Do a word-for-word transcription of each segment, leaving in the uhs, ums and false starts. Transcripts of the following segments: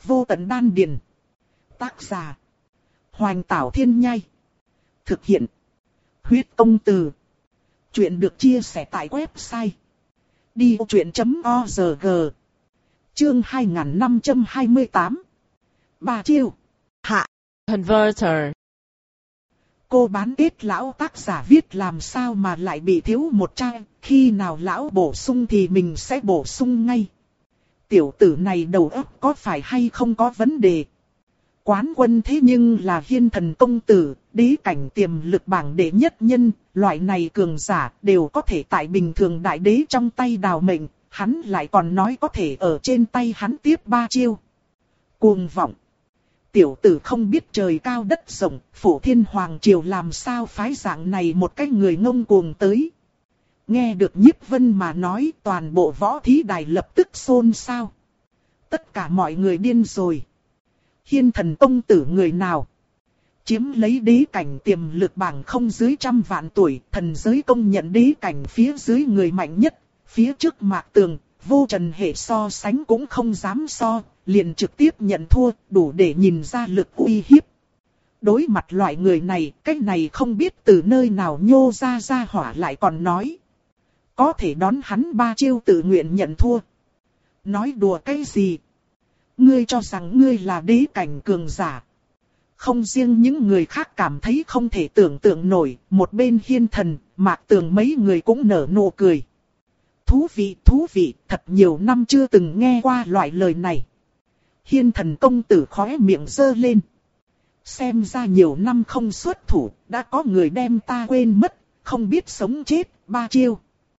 vô tận đan điền. Tác giả: Hoành Tảo Thiên Nhai. Thực hiện: Huyết Công Từ. Chuyện được chia sẻ tại website đi vô chuyện chấm org. Chương hai nghìn năm trăm hai mươi tám. Ba chiêu. Hạ. Converter. Cô bán kết lão tác giả viết làm sao mà lại bị thiếu một trang, khi nào lão bổ sung thì mình sẽ bổ sung ngay. Tiểu tử này đầu óc có phải hay không có vấn đề. Quán quân thế nhưng là Hiên Thần công tử, đế cảnh tiềm lực bảng đệ nhất nhân, loại này cường giả đều có thể tại bình thường đại đế trong tay đào mệnh, hắn lại còn nói có thể ở trên tay hắn tiếp ba chiêu. Cuồng vọng. Tiểu tử không biết trời cao đất rộng, Phổ Thiên Hoàng Triều làm sao phái dạng này một cái người ngông cuồng tới. Nghe được Nhiếp Vân mà nói, toàn bộ võ thí đài lập tức xôn xao. Tất cả mọi người điên rồi. Hiên Thần công tử người nào? Chiếm lấy đế cảnh tiềm lực bảng không dưới trăm vạn tuổi, thần giới công nhận đế cảnh phía dưới người mạnh nhất, phía trước Mạc Tường, vô trần hệ so sánh cũng không dám so, liền trực tiếp nhận thua, đủ để nhìn ra lực uy hiếp. Đối mặt loại người này, cách này không biết từ nơi nào nhô ra ra hỏa lại còn nói. Có thể đón hắn ba chiêu tự nguyện nhận thua. Nói đùa cái gì? Ngươi cho rằng ngươi là đế cảnh cường giả. Không riêng những người khác cảm thấy không thể tưởng tượng nổi, một bên Hiên Thần, Mạc Tường mấy người cũng nở nụ cười. Thú vị, thú vị, thật nhiều năm chưa từng nghe qua loại lời này. Hiên Thần công tử khóe miệng giơ lên. Xem ra nhiều năm không xuất thủ, đã có người đem ta quên mất, không biết sống chết, ba chiêu.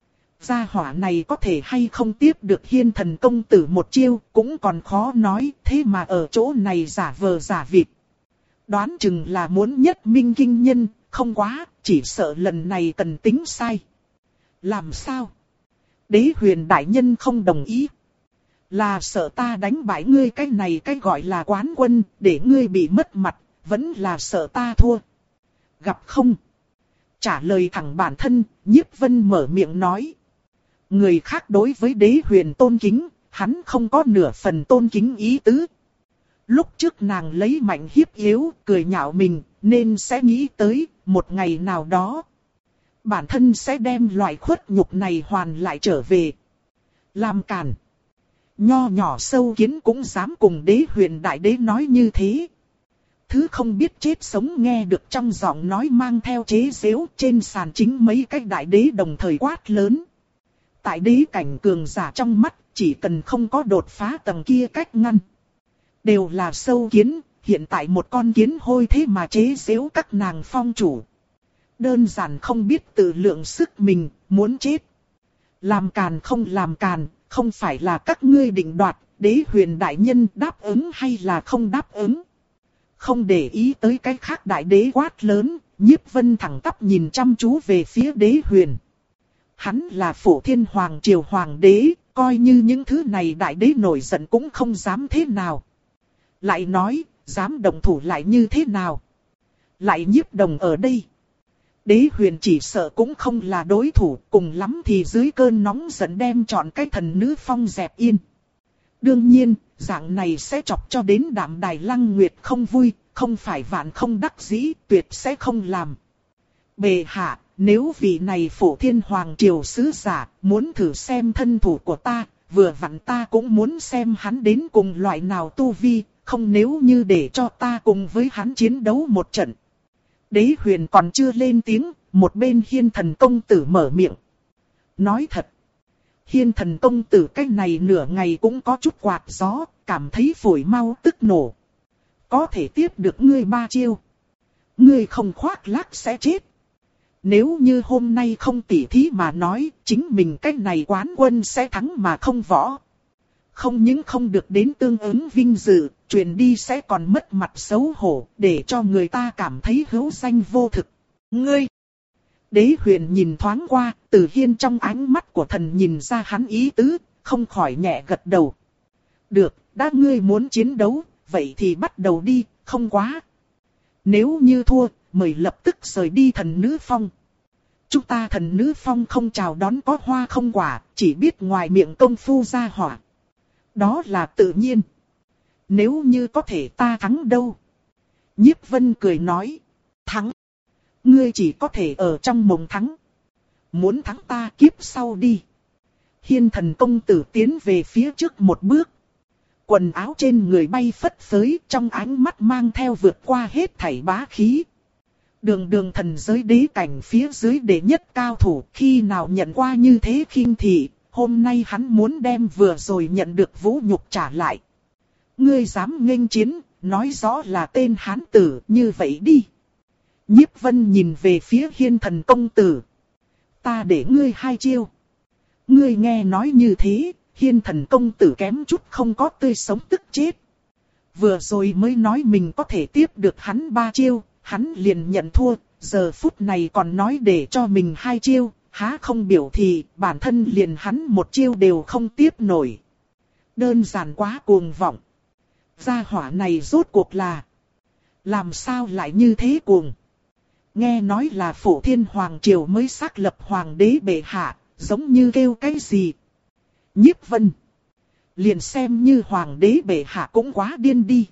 Gia hỏa này có thể hay không tiếp được Hiên Thần công tử một chiêu, cũng còn khó nói, thế mà ở chỗ này giả vờ giả vịt. Đoán chừng là muốn nhất minh kinh nhân, không quá, chỉ sợ lần này cần tính sai. Làm sao? Đế huyền đại nhân không đồng ý. Là sợ ta đánh bại ngươi cái này cái gọi là quán quân, để ngươi bị mất mặt, vẫn là sợ ta thua. Gặp không? Trả lời thẳng bản thân, Nhiếp Vân mở miệng nói. Người khác đối với đế huyền tôn kính, hắn không có nửa phần tôn kính ý tứ. Lúc trước nàng lấy mạnh hiếp yếu, cười nhạo mình, nên sẽ nghĩ tới, một ngày nào đó. Bản thân sẽ đem loại khuất nhục này hoàn lại trở về. Làm cản. Nho nhỏ sâu kiến cũng dám cùng đế huyền đại đế nói như thế. Thứ không biết chết sống nghe được trong giọng nói mang theo chế giễu, trên sàn chính mấy cái đại đế đồng thời quát lớn. Tại đế cảnh cường giả trong mắt, chỉ cần không có đột phá tầng kia cách ngăn. Đều là sâu kiến, hiện tại một con kiến hôi thế mà chế giễu các nàng phong chủ. Đơn giản không biết tự lượng sức mình, muốn chết. Làm càn không làm càn, không phải là các ngươi định đoạt, đế huyền đại nhân đáp ứng hay là không đáp ứng. Không để ý tới cái khác đại đế quát lớn, Nhiếp Vân thẳng tắp nhìn chăm chú về phía đế huyền. Hắn là Phổ Thiên Hoàng Triều Hoàng đế, coi như những thứ này đại đế nổi giận cũng không dám thế nào. Lại nói, dám động thủ lại như thế nào? Lại Nhiếp Đồng ở đây. Đế huyền chỉ sợ cũng không là đối thủ, cùng lắm thì dưới cơn nóng giận đem chọn cái thần nữ phong dẹp yên. Đương nhiên, dạng này sẽ chọc cho đến Đạm Đài Lăng Nguyệt không vui, không phải vạn không đắc dĩ, tuyệt sẽ không làm. Bệ hạ, nếu vị này Phổ Thiên Hoàng Triều sứ giả muốn thử xem thân thủ của ta, vừa vặn ta cũng muốn xem hắn đến cùng loại nào tu vi, không nếu như để cho ta cùng với hắn chiến đấu một trận. Đế huyền còn chưa lên tiếng, một bên Hiên Thần công tử mở miệng. Nói thật, Hiên Thần công tử cái này nửa ngày cũng có chút quạt gió, cảm thấy phổi mau tức nổ. Có thể tiếp được ngươi ba chiêu. Ngươi không khoác lác sẽ chết. Nếu như hôm nay không tỉ thí mà nói, chính mình cái này quán quân sẽ thắng mà không võ. Không những không được đến tương ứng vinh dự, truyền đi sẽ còn mất mặt xấu hổ, để cho người ta cảm thấy hữu danh vô thực. Ngươi! Đế huyền nhìn thoáng qua, từ Hiên trong ánh mắt của thần nhìn ra hắn ý tứ, không khỏi nhẹ gật đầu. Được, đã ngươi muốn chiến đấu, vậy thì bắt đầu đi, không quá. Nếu như thua, mời lập tức rời đi thần nữ phong. Chúng ta thần nữ phong không chào đón có hoa không quả, chỉ biết ngoài miệng công phu ra hỏa. Đó là tự nhiên. Nếu như có thể ta thắng đâu? Nhiếp Vân cười nói. Thắng? Ngươi chỉ có thể ở trong mộng thắng. Muốn thắng ta kiếp sau đi. Hiên Thần công tử tiến về phía trước một bước. Quần áo trên người bay phất phới, trong ánh mắt mang theo vượt qua hết thảy bá khí. Đường đường thần giới đế cảnh phía dưới đệ nhất cao thủ, khi nào nhận qua như thế khinh thị, hôm nay hắn muốn đem vừa rồi nhận được vũ nhục trả lại. Ngươi dám nghênh chiến, nói rõ là tên hán tử, như vậy đi. Nhiếp Vân nhìn về phía Hiên Thần công tử. Ta để ngươi hai chiêu. Ngươi nghe nói như thế, Hiên Thần công tử kém chút không có tươi sống tức chết. Vừa rồi mới nói mình có thể tiếp được hắn ba chiêu, hắn liền nhận thua, giờ phút này còn nói để cho mình hai chiêu, há không biểu thì bản thân liền hắn một chiêu đều không tiếp nổi. Đơn giản quá cuồng vọng. Gia hỏa này rốt cuộc là làm sao lại như thế cuồng? Nghe nói là Phổ Thiên Hoàng Triều mới xác lập Hoàng đế bệ hạ, giống như kêu cái gì? Nhiếp Vân. Liền xem như Hoàng đế bệ hạ cũng quá điên đi.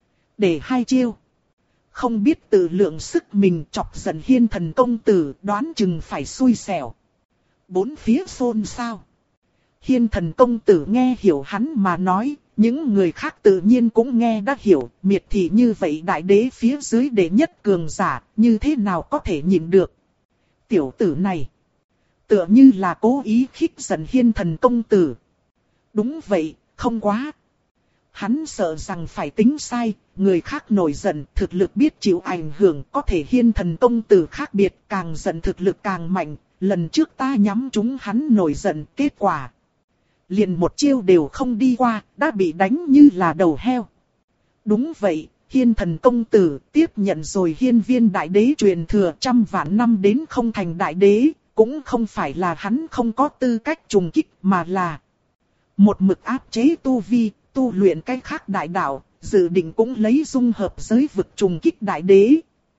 Để hai chiêu. Không biết tự lượng sức mình chọc giận Hiên Thần công tử, đoán chừng phải xui xẻo. Bốn phía xôn xao. Hiên Thần công tử nghe hiểu hắn mà nói, những người khác tự nhiên cũng nghe đã hiểu, miệt thị như vậy đại đế phía dưới đệ nhất cường giả, như thế nào có thể nhìn được. Tiểu tử này, tựa như là cố ý khích giận Hiên Thần công tử. Đúng vậy, không quá. Hắn sợ rằng phải tính sai, người khác nổi giận, thực lực biết chịu ảnh hưởng, có thể Hiên Thần công tử khác biệt, càng giận thực lực càng mạnh. Lần trước ta nhắm trúng hắn nổi giận, kết quả liền một chiêu đều không đi qua, đã bị đánh như là đầu heo. Đúng vậy, Hiên Thần công tử tiếp nhận rồi hiên viên đại đế truyền thừa trăm vạn năm đến không thành đại đế, cũng không phải là hắn không có tư cách trùng kích mà là một mực áp chế tu vi, tu luyện cái khác đại đạo, dự định cũng lấy dung hợp giới vực trùng kích đại đế.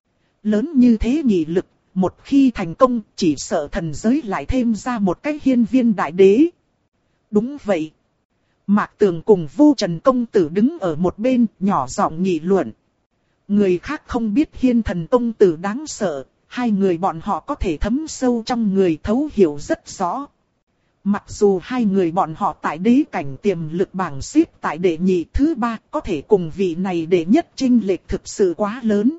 Lớn như thế nghị lực, một khi thành công chỉ sợ thần giới lại thêm ra một cái hiên viên đại đế. Đúng vậy. Mạc Tường cùng Vô Trần công tử đứng ở một bên, nhỏ giọng nghị luận. Người khác không biết Hiên Thần công tử đáng sợ, hai người bọn họ có thể thấm sâu trong người, thấu hiểu rất rõ. Mặc dù hai người bọn họ tại đế cảnh tiềm lực bảng xếp tại đệ nhị thứ ba, có thể cùng vị này đệ nhất chênh lệch thực sự quá lớn.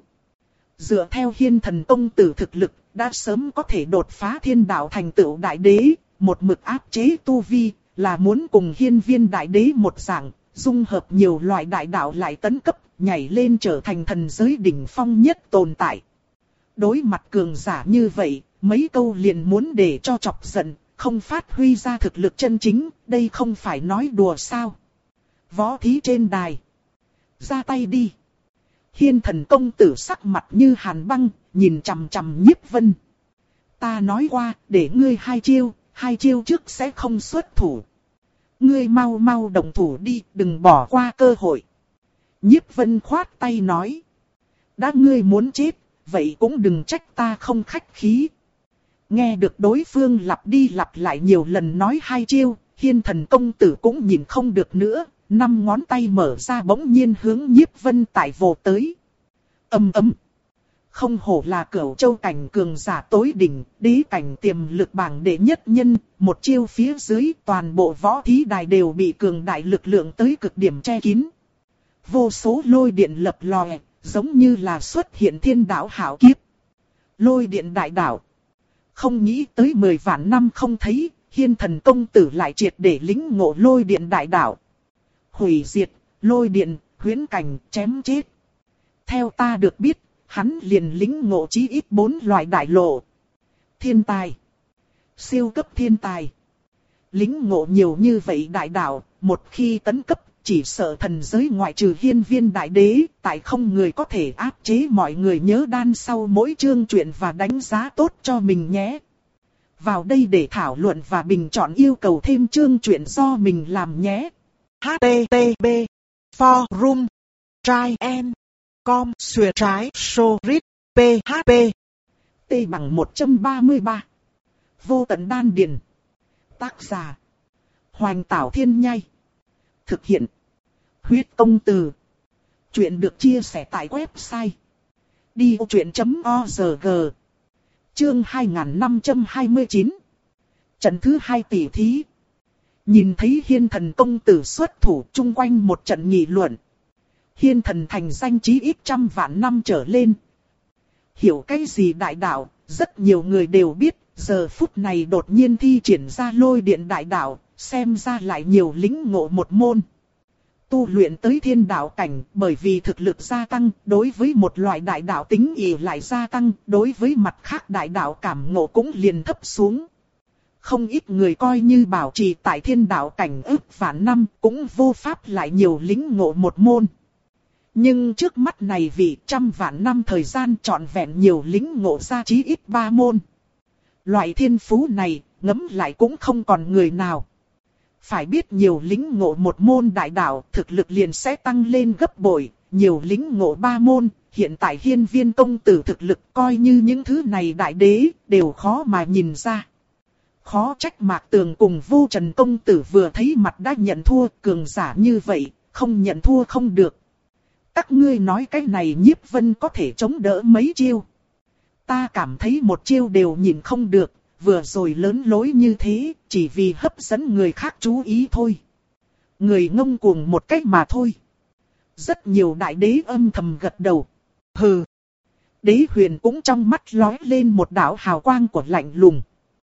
Dựa theo Hiên Thần công tử thực lực, đã sớm có thể đột phá thiên đạo thành tựu đại đế, một mực áp chế tu vi, là muốn cùng hiên viên đại đế một dạng, dung hợp nhiều loại đại đạo lại tấn cấp, nhảy lên trở thành thần giới đỉnh phong nhất tồn tại. Đối mặt cường giả như vậy, mấy câu liền muốn để cho chọc giận, không phát huy ra thực lực chân chính, đây không phải nói đùa sao. Võ thí trên đài. Ra tay đi. Hiên Thần công tử sắc mặt như hàn băng, nhìn chằm chằm Nhiếp Vân. Ta nói qua, để ngươi hai chiêu, hai chiêu trước sẽ không xuất thủ. Ngươi mau mau động thủ đi, đừng bỏ qua cơ hội. Nhiếp Vân khoát tay nói. Đã ngươi muốn chết, vậy cũng đừng trách ta không khách khí. Nghe được đối phương lặp đi lặp lại nhiều lần nói hai chiêu, Hiên Thần công tử cũng nhìn không được nữa, năm ngón tay mở ra bỗng nhiên hướng Nhiếp Vân tại vồ tới. Ầm ầm. Không hổ là Cửu Châu cảnh cường giả tối đỉnh, đế cảnh tiềm lực bảng đệ nhất nhân, một chiêu phía dưới toàn bộ võ thí đài đều bị cường đại lực lượng tới cực điểm che kín. Vô số lôi điện lập lòe, giống như là xuất hiện thiên đạo hảo kiếp. Lôi điện đại đạo. Không nghĩ tới mười vạn năm không thấy, Hiên Thần công tử lại triệt để lĩnh ngộ lôi điện đại đạo. Hủy diệt, lôi điện, huyễn cảnh, chém chết. Theo ta được biết, hắn liền lĩnh ngộ chí ít bốn loại đại lộ. Thiên tài. Siêu cấp thiên tài. Lĩnh ngộ nhiều như vậy đại đạo, một khi tấn cấp, chỉ sợ thần giới ngoại trừ hiên viên đại đế, tại không người có thể áp chế mọi người nhớ đan sau mỗi chương truyện và đánh giá tốt cho mình nhé. Vào đây để thảo luận và bình chọn yêu cầu thêm chương truyện do mình làm nhé. H T T P Forum Try and Com xuyệt trái Sorit P H P T bằng một trăm ba mươi ba. Vô tận đan điền. Tác giả Hoành Tảo Thiên Nhai. Thực hiện Huyết công từ. Chuyện được chia sẻ tại website đi ô chuyện chấm org. Chương hai nghìn năm trăm hai mươi chín. Trận thứ hai tỷ thí. Nhìn thấy Hiên Thần công tử xuất thủ, chung quanh một trận nghị luận. Hiên Thần thành danh chí ít trăm vạn năm trở lên. Hiểu cái gì đại đạo, rất nhiều người đều biết, giờ phút này đột nhiên thi triển ra lôi điện đại đạo, xem ra lại nhiều lĩnh ngộ một môn. Tu luyện tới thiên đạo cảnh, bởi vì thực lực gia tăng, đối với một loại đại đạo tính ỷ lại gia tăng, đối với mặt khác đại đạo cảm ngộ cũng liền thấp xuống. Không ít người coi như bảo trì tại thiên đạo cảnh ức vạn năm, cũng vô pháp lại nhiều lĩnh ngộ một môn. Nhưng trước mắt này vì trăm vạn năm thời gian trọn vẹn nhiều lĩnh ngộ ra chí ít ba môn. Loại thiên phú này, ngẫm lại cũng không còn người nào. Phải biết nhiều lĩnh ngộ một môn đại đạo, thực lực liền sẽ tăng lên gấp bội, nhiều lĩnh ngộ ba môn, hiện tại Hiên Viên công tử thực lực coi như những thứ này đại đế, đều khó mà nhìn ra. Khó trách Mạc Tường cùng Vu Trần công tử vừa thấy mặt đã nhận thua, cường giả như vậy, không nhận thua không được. Các ngươi nói cái này Nhiếp Vân có thể chống đỡ mấy chiêu. Ta cảm thấy một chiêu đều nhìn không được, vừa rồi lớn lối như thế, chỉ vì hấp dẫn người khác chú ý thôi. Người ngông cuồng một cách mà thôi. Rất nhiều đại đế âm thầm gật đầu. Hừ. Đế Huyền cũng trong mắt lóe lên một đạo hào quang của lạnh lùng.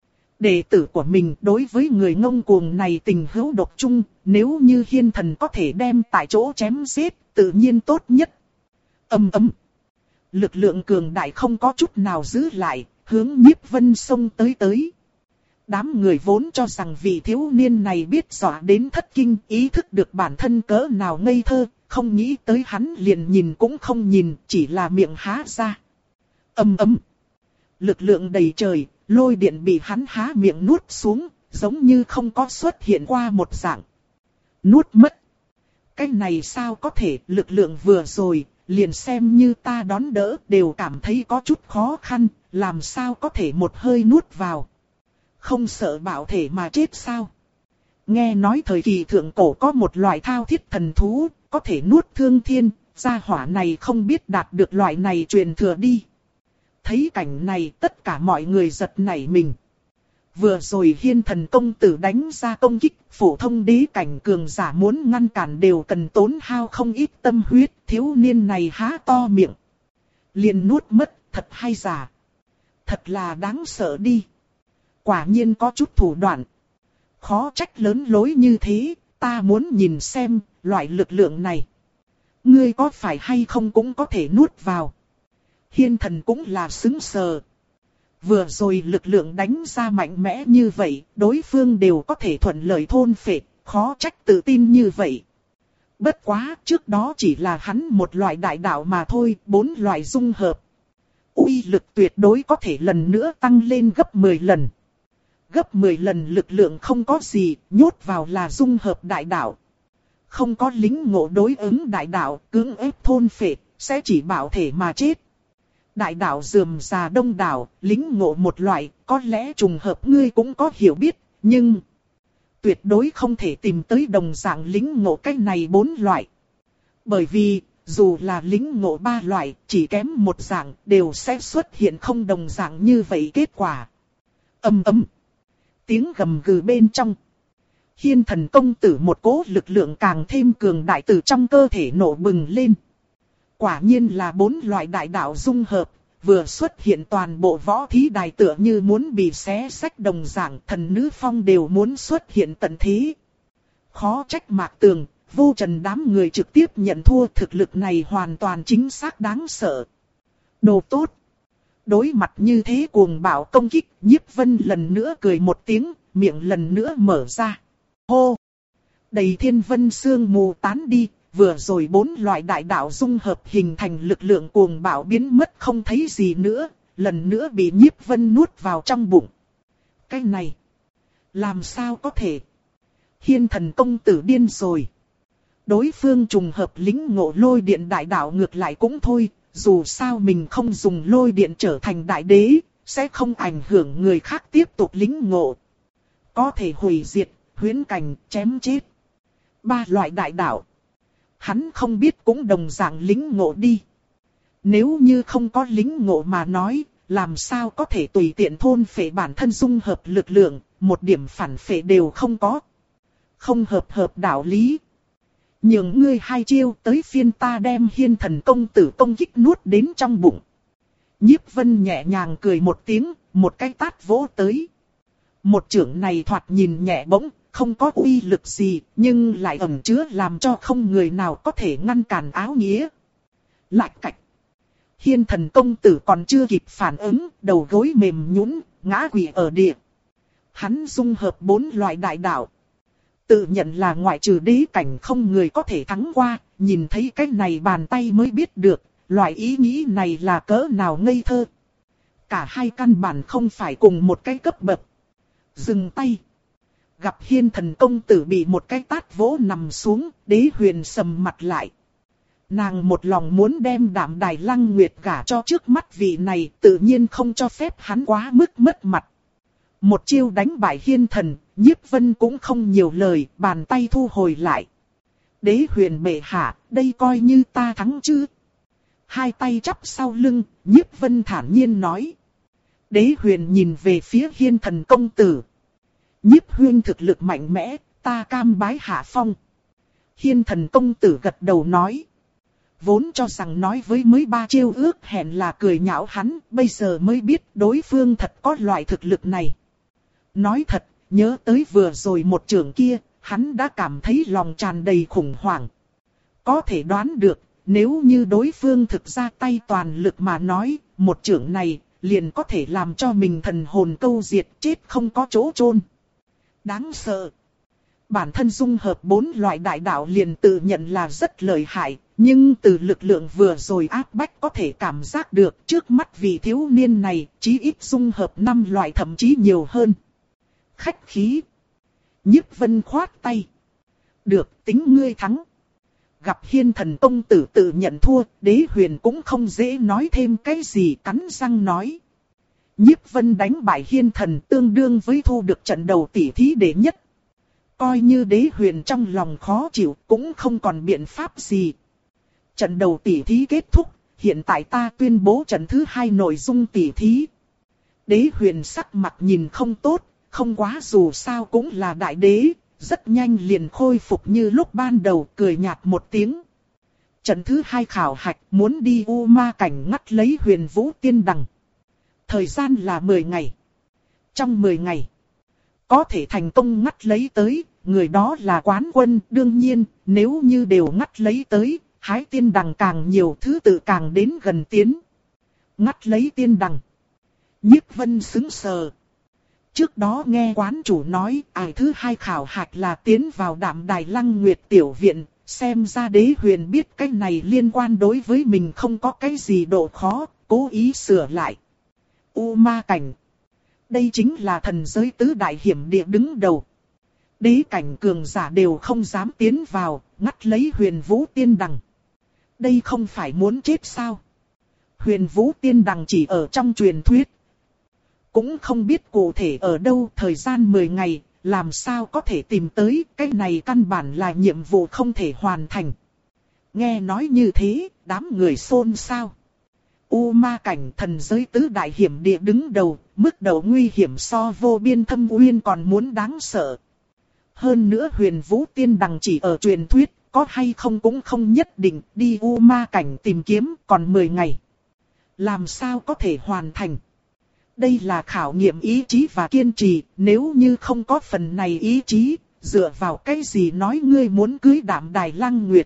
Đệ tử của mình đối với người ngông cuồng này tình hữu độc chung, nếu như Hiên Thần có thể đem tại chỗ chém giết, tự nhiên tốt nhất. Ầm ầm. Lực lượng cường đại không có chút nào giữ lại, hướng Nhiếp Vân xông tới tới. Đám người vốn cho rằng vị thiếu niên này biết rõ đến thất kinh, ý thức được bản thân cỡ nào ngây thơ, không nghĩ tới hắn liền nhìn cũng không nhìn, chỉ là miệng há ra. Ầm ầm. Lực lượng đầy trời, lôi điện bị hắn há miệng nuốt xuống, giống như không có xuất hiện qua một dạng. Nuốt mất. Cái này sao có thể, lực lượng vừa rồi, liền xem như ta đón đỡ đều cảm thấy có chút khó khăn, làm sao có thể một hơi nuốt vào. Không sợ bạo thể mà chết sao? Nghe nói thời kỳ thượng cổ có một loại thao thiết thần thú, có thể nuốt thương thiên, gia hỏa này không biết đạt được loại này truyền thừa đi. Thấy cảnh này tất cả mọi người giật nảy mình. Vừa rồi Hiên Thần công tử đánh ra công kích, phổ thông đế cảnh cường giả muốn ngăn cản đều cần tốn hao không ít tâm huyết, thiếu niên này há to miệng. Liền nuốt mất, thật hay giả. Thật là đáng sợ đi. Quả nhiên có chút thủ đoạn. Khó trách lớn lối như thế, ta muốn nhìn xem, loại lực lượng này. Ngươi có phải hay không cũng có thể nuốt vào. Hiên Thần cũng là sững sờ. Vừa rồi lực lượng đánh ra mạnh mẽ như vậy, đối phương đều có thể thuận lợi thôn phệ, khó trách tự tin như vậy. Bất quá, trước đó chỉ là hắn một loại đại đạo mà thôi, bốn loại dung hợp. Uy lực tuyệt đối có thể lần nữa tăng lên gấp mười lần. Gấp mười lần lực lượng không có gì, nhốt vào là dung hợp đại đạo. Không có lính ngộ đối ứng đại đạo, cưỡng ép thôn phệ, sẽ chỉ bảo thể mà chết. Đại đạo rườm rà đông đảo, lính ngộ một loại, có lẽ trùng hợp ngươi cũng có hiểu biết, nhưng tuyệt đối không thể tìm tới đồng dạng lính ngộ cái này bốn loại. Bởi vì, dù là lính ngộ ba loại, chỉ kém một dạng, đều sẽ xuất hiện không đồng dạng như vậy kết quả. Ầm ầm. Tiếng gầm gừ bên trong. Hiên Thần công tử một cỗ lực lượng càng thêm cường đại từ trong cơ thể nổ bừng lên. Quả nhiên là bốn loại đại đạo dung hợp, vừa xuất hiện toàn bộ võ thí đài tựa như muốn bị xé xách đồng dạng, thần nữ phong đều muốn xuất hiện tận thế. Khó trách Mạc Tường, Vu Trần đám người trực tiếp nhận thua, thực lực này hoàn toàn chính xác đáng sợ. Đồ tốt. Đối mặt như thế cuồng bạo công kích, Nhiếp Vân lần nữa cười một tiếng, miệng lần nữa mở ra. Hô! Đầy thiên vân sương mù tán đi. Vừa rồi bốn loại đại đạo dung hợp hình thành lực lượng cuồng bạo biến mất không thấy gì nữa, lần nữa bị Nhiếp Vân nuốt vào trong bụng. Cái này, làm sao có thể? Hiên Thần công tử điên rồi. Đối phương trùng hợp lính ngộ lôi điện đại đạo ngược lại cũng thôi, dù sao mình không dùng lôi điện trở thành đại đế, sẽ không ảnh hưởng người khác tiếp tục lính ngộ. Có thể hủy diệt, huyễn cảnh, chém chết. Ba loại đại đạo. hắn không biết cũng đồng dạng lính ngộ đi. Nếu như không có lính ngộ mà nói, làm sao có thể tùy tiện thôn phệ bản thân dung hợp lực lượng, một điểm phản phệ đều không có. Không hợp hợp đạo lý. Nhường ngươi hai chiêu tới phiên ta đem Hiên Thần công tử công kích nuốt đến trong bụng. Nhiếp Vân nhẹ nhàng cười một tiếng, một cái tát vỗ tới. Một chưởng này thoạt nhìn nhẹ bỗng, không có uy lực gì, nhưng lại ẩn chứa làm cho không người nào có thể ngăn cản áo nghĩa. Lạch cạch. Hiên Thần công tử còn chưa kịp phản ứng, đầu gối mềm nhũn, ngã quỵ ở địa. Hắn dung hợp bốn loại đại đạo. Tự nhận là ngoại trừ đế cảnh không người có thể thắng qua, nhìn thấy cái này bàn tay mới biết được, loại ý nghĩ này là cỡ nào ngây thơ. Cả hai căn bản không phải cùng một cái cấp bậc. Dừng tay. Gặp Hiên Thần công tử bị một cái tát vỗ nằm xuống, Đế Huyền sầm mặt lại. Nàng một lòng muốn đem Đạm Đài Lăng Nguyệt gả cho trước mắt vị này, tự nhiên không cho phép hắn quá mức mất mặt. Một chiêu đánh bại Hiên Thần, Nhiếp Vân cũng không nhiều lời, bàn tay thu hồi lại. Đế Huyền bệ hạ, đây coi như ta thắng chứ. Hai tay chắp sau lưng, Nhiếp Vân thản nhiên nói. Đế Huyền nhìn về phía Hiên Thần công tử. Nhiếp Huyên thực lực mạnh mẽ, ta cam bái hạ phong. Hiên Thần công tử gật đầu nói. Vốn cho rằng nói với mới ba chiêu ước hẹn là cười nhạo hắn, bây giờ mới biết đối phương thật có loại thực lực này. Nói thật, nhớ tới vừa rồi một trường kia, hắn đã cảm thấy lòng tràn đầy khủng hoảng. Có thể đoán được, nếu như đối phương thực ra tay toàn lực mà nói, một trường này liền có thể làm cho mình thần hồn câu diệt, chết không có chỗ chôn. Đáng sợ. Bản thân dung hợp bốn loại đại đạo liền tự nhận là rất lợi hại, nhưng từ lực lượng vừa rồi áp bách có thể cảm giác được trước mắt vị thiếu niên này chí ít dung hợp năm loại thậm chí nhiều hơn. Khách khí. Nhiếp Vân khoát tay. Được, tính ngươi thắng. Gặp Hiên Thần công tử tự nhận thua, Đế Huyền cũng không dễ nói thêm cái gì, cắn răng nói. Nhiếp Vân đánh bại Hiên Thần tương đương với thu được trận đầu tỷ thí đệ nhất. Coi như Đế Huyền trong lòng khó chịu cũng không còn biện pháp gì. Trận đầu tỷ thí kết thúc, hiện tại ta tuyên bố trận thứ hai nội dung tỷ thí. Đế Huyền sắc mặt nhìn không tốt, không quá dù sao cũng là đại đế, rất nhanh liền khôi phục như lúc ban đầu, cười nhạt một tiếng. Trận thứ hai khảo hạch muốn đi U Ma cảnh ngắt lấy Huyền Vũ Tiên Đằng. Thời gian là mười ngày. Trong mười ngày, có thể thành công ngắt lấy tới, người đó là quán quân. Đương nhiên, nếu như đều ngắt lấy tới, hái tiên đằng càng nhiều, thứ tự càng đến gần tiến. Ngắt lấy tiên đằng. Nhiếp Vân sững sờ. Trước đó nghe quán chủ nói, ai thứ hai khảo hạch là tiến vào Đạm Đài Lăng Nguyệt tiểu viện, xem ra Đế Huyền biết cái này liên quan đối với mình không có cái gì độ khó, cố ý sửa lại. U Ma cảnh. Đây chính là thần giới tứ đại hiểm địa đứng đầu. Đế cảnh cường giả đều không dám tiến vào, ngắt lấy Huyền Vũ Tiên Đằng. Đây không phải muốn chết sao? Huyền Vũ Tiên Đằng chỉ ở trong truyền thuyết. Cũng không biết cụ thể ở đâu, thời gian mười ngày, làm sao có thể tìm tới, cái này căn bản là nhiệm vụ không thể hoàn thành. Nghe nói như thế, đám người xôn xao. U Ma cảnh thần giới tứ đại hiểm địa đứng đầu, mức độ nguy hiểm so vô biên thâm uyên còn muốn đáng sợ. Hơn nữa Huyền Vũ Tiên Đằng chỉ ở truyền thuyết, có hay không cũng không nhất định, đi U Ma cảnh tìm kiếm còn mười ngày. Làm sao có thể hoàn thành? Đây là khảo nghiệm ý chí và kiên trì, nếu như không có phần này ý chí, dựa vào cái gì nói ngươi muốn cưới Đạm Đài Lăng Nguyệt?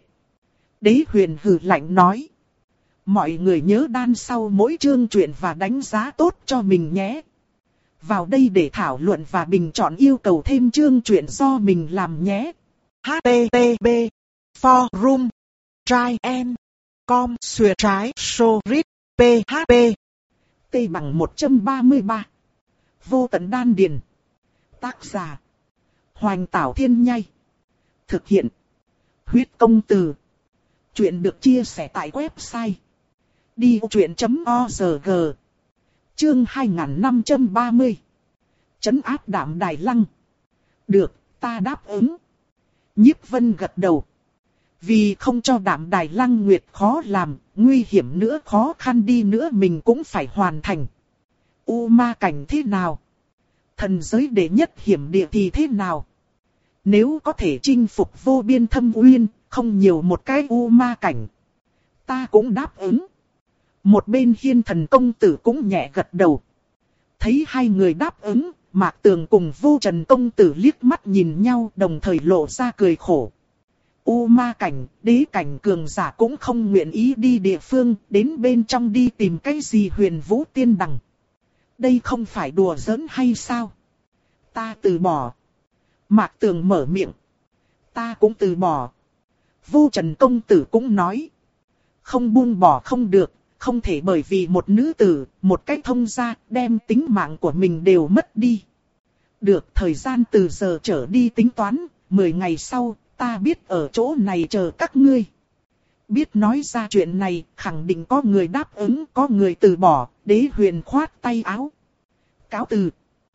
Đế Huyền hừ lạnh nói. Mọi người nhớ đan sau mỗi chương truyện và đánh giá tốt cho mình nhé. Vào đây để thảo luận và bình chọn yêu cầu thêm chương truyện do mình làm nhé. H T T P Forum Try and Com Xuyệt trái So Read P H P T bằng một trăm ba mươi ba. Vô tận đan điền. Tác giả Hoành Tảo Thiên Nhai. Thực hiện Huyết Công Từ. Chuyện được chia sẻ tại website đi vô chuyện chấm org. Chương hai nghìn năm trăm ba mươi. Trấn áp Đạm Đài Lăng. Được, ta đáp ứng. Nhiếp Vân gật đầu. Vì không cho Đạm Đài Lăng Nguyệt khó làm, nguy hiểm nữa khó khăn đi nữa mình cũng phải hoàn thành. U ma cảnh thế nào? Thần giới đệ nhất hiểm địa thì thế nào? Nếu có thể chinh phục vô biên thâm uyên, không nhiều một cái u ma cảnh. Ta cũng đáp ứng. Một bên Hiên Thần công tử cũng nhẹ gật đầu. Thấy hai người đáp ứng, Mạc Tường cùng Vô Trần công tử liếc mắt nhìn nhau đồng thời lộ ra cười khổ. U ma cảnh, đế cảnh cường giả cũng không nguyện ý đi địa phương, đến bên trong đi tìm cái gì Huyền Vũ Tiên Đằng. Đây không phải đùa giỡn hay sao? Ta từ bỏ. Mạc Tường mở miệng. Ta cũng từ bỏ. Vô Trần công tử cũng nói. Không buông bỏ không được, không thể bởi vì một nữ tử, một cách thông gia, đem tính mạng của mình đều mất đi. Được, thời gian từ giờ trở đi tính toán, mười ngày sau, ta biết ở chỗ này chờ các ngươi. Biết nói ra chuyện này, khẳng định có người đáp ứng, có người từ bỏ, Đế Huyền khoát tay áo. Cáo từ.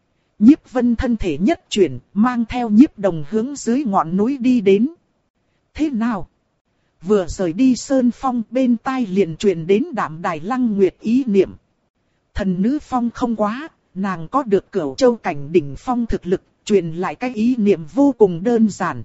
Nhiếp Vân thân thể nhất chuyển, mang theo Nhiếp Đồng hướng dưới ngọn núi đi đến. Thế nào? Vừa rời đi Sơn Phong, bên tai liền truyền đến Đạm Đài Lăng Nguyệt ý niệm. Thần nữ phong không quá, nàng có được Cửu Châu cảnh đỉnh phong thực lực, truyền lại cái ý niệm vô cùng đơn giản.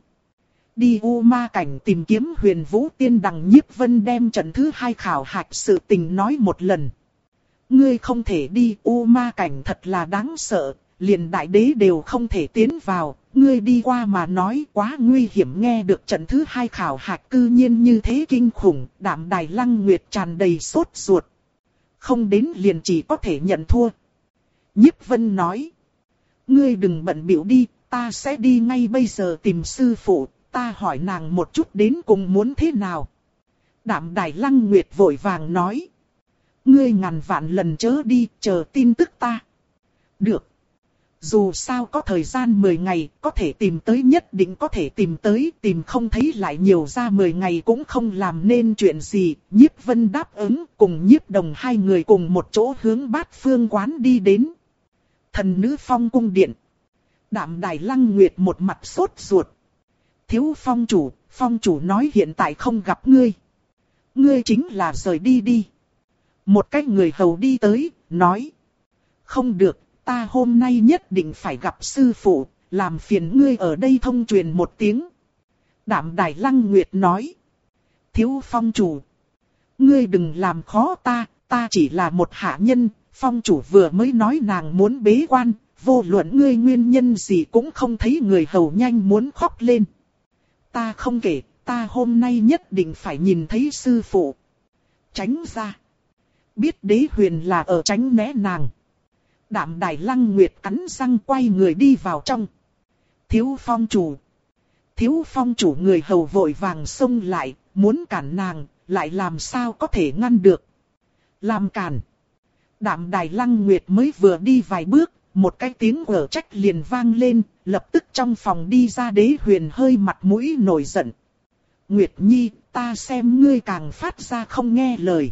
Đi U Ma cảnh tìm kiếm Huyền Vũ Tiên Đằng. Nhiếp Vân đem trận thứ hai khảo hạch sự tình nói một lần. Ngươi không thể đi, U Ma cảnh thật là đáng sợ, liền đại đế đều không thể tiến vào, ngươi đi qua mà nói quá nguy hiểm. Nghe được trận thứ hai khảo hạch cư nhiên như thế kinh khủng, Đạm Đài Lăng Nguyệt tràn đầy sốt ruột. Không đến liền chỉ có thể nhận thua. Nhiếp Vân nói, ngươi đừng bận bịu đi, ta sẽ đi ngay bây giờ tìm sư phụ, ta hỏi nàng một chút đến cùng muốn thế nào. Đạm Đài Lăng Nguyệt vội vàng nói, ngươi ngàn vạn lần chớ đi, chờ tin tức ta. Được. Dù sao có thời gian mười ngày, có thể tìm tới nhất định có thể tìm tới, tìm không thấy lại nhiều ra mười ngày cũng không làm nên chuyện gì. Nhiếp Vân đáp ứng, cùng Nhiếp Đồng hai người cùng một chỗ hướng Bát Phương quán đi đến. Thần nữ phong cung điện. Đạm Đài Lăng Nguyệt một mặt sốt ruột. Thiếu phong chủ, phong chủ nói hiện tại không gặp ngươi. Ngươi chính là rời đi đi. Một cái người hầu đi tới, nói. Không được. Ta hôm nay nhất định phải gặp sư phụ, làm phiền ngươi ở đây thông truyền một tiếng. Đạm Đài Lăng Nguyệt nói. Thiếu phong chủ. Ngươi đừng làm khó ta, ta chỉ là một hạ nhân, phong chủ vừa mới nói nàng muốn bế quan, vô luận ngươi nguyên nhân gì cũng không thấy người hầu nhanh muốn khóc lên. Ta không kể, ta hôm nay nhất định phải nhìn thấy sư phụ. Tránh ra. Biết Đế Huyền là ở tránh né nàng. Đạm Đài Lăng Nguyệt cắn răng quay người đi vào trong. Thiếu phong chủ. Thiếu phong chủ người hầu vội vàng xông lại, muốn cản nàng, lại làm sao có thể ngăn được. Làm cản. Đạm Đài Lăng Nguyệt mới vừa đi vài bước, một cái tiếng ở trách liền vang lên, lập tức trong phòng đi ra Đế Huyền hơi mặt mũi nổi giận. Nguyệt Nhi, ta xem ngươi càng phát ra không nghe lời.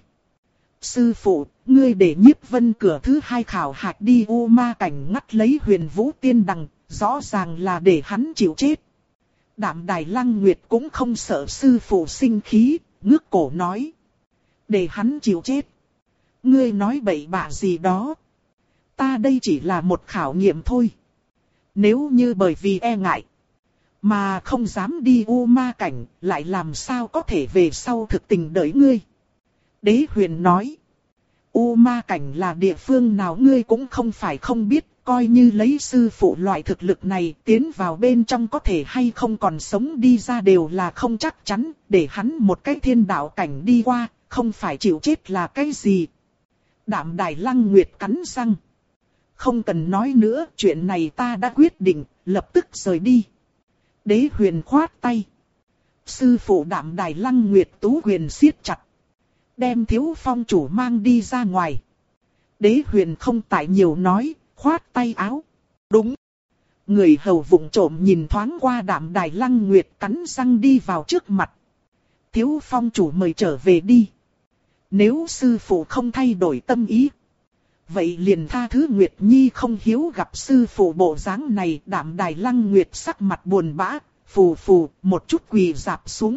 Sư phụ, ngươi để Nhiếp Vân cửa thứ hai khảo hạch đi U Ma cảnh ngắt lấy Huyền Vũ Tiên Đằng, rõ ràng là để hắn chịu chết. Đạm Đài Lăng Nguyệt cũng không sợ sư phụ sinh khí, ngước cổ nói. Để hắn chịu chết. Ngươi nói bậy bạ gì đó. Ta đây chỉ là một khảo nghiệm thôi. Nếu như bởi vì e ngại, mà không dám đi U Ma cảnh, lại làm sao có thể về sau thực tình đợi ngươi. Đế Huyền nói. U Ma cảnh là địa phương nào ngươi cũng không phải không biết, coi như lấy sư phụ loại thực lực này tiến vào bên trong có thể hay không còn sống đi ra đều là không chắc chắn, để hắn một cái thiên đạo cảnh đi qua, không phải chịu chết là cái gì. Đạm Đài Lăng Nguyệt cắn răng. Không cần nói nữa, chuyện này ta đã quyết định, lập tức rời đi. Đế Huyền khoát tay. Sư phụ Đạm Đài Lăng Nguyệt tú quyền siết chặt. Đem thiếu phong chủ mang đi ra ngoài. Đế Huyền không tại nhiều nói, khoát tay áo. Đúng. Người hầu vụng trộm nhìn thoáng qua Đạm Đài Lăng Nguyệt cắn răng đi vào trước mặt. Thiếu phong chủ mời trở về đi. Nếu sư phụ không thay đổi tâm ý, vậy liền tha thứ Nguyệt Nhi không hiếu gặp sư phụ bộ dáng này. Đạm Đài Lăng Nguyệt sắc mặt buồn bã, phù phù, một chút quỳ dạp xuống đất,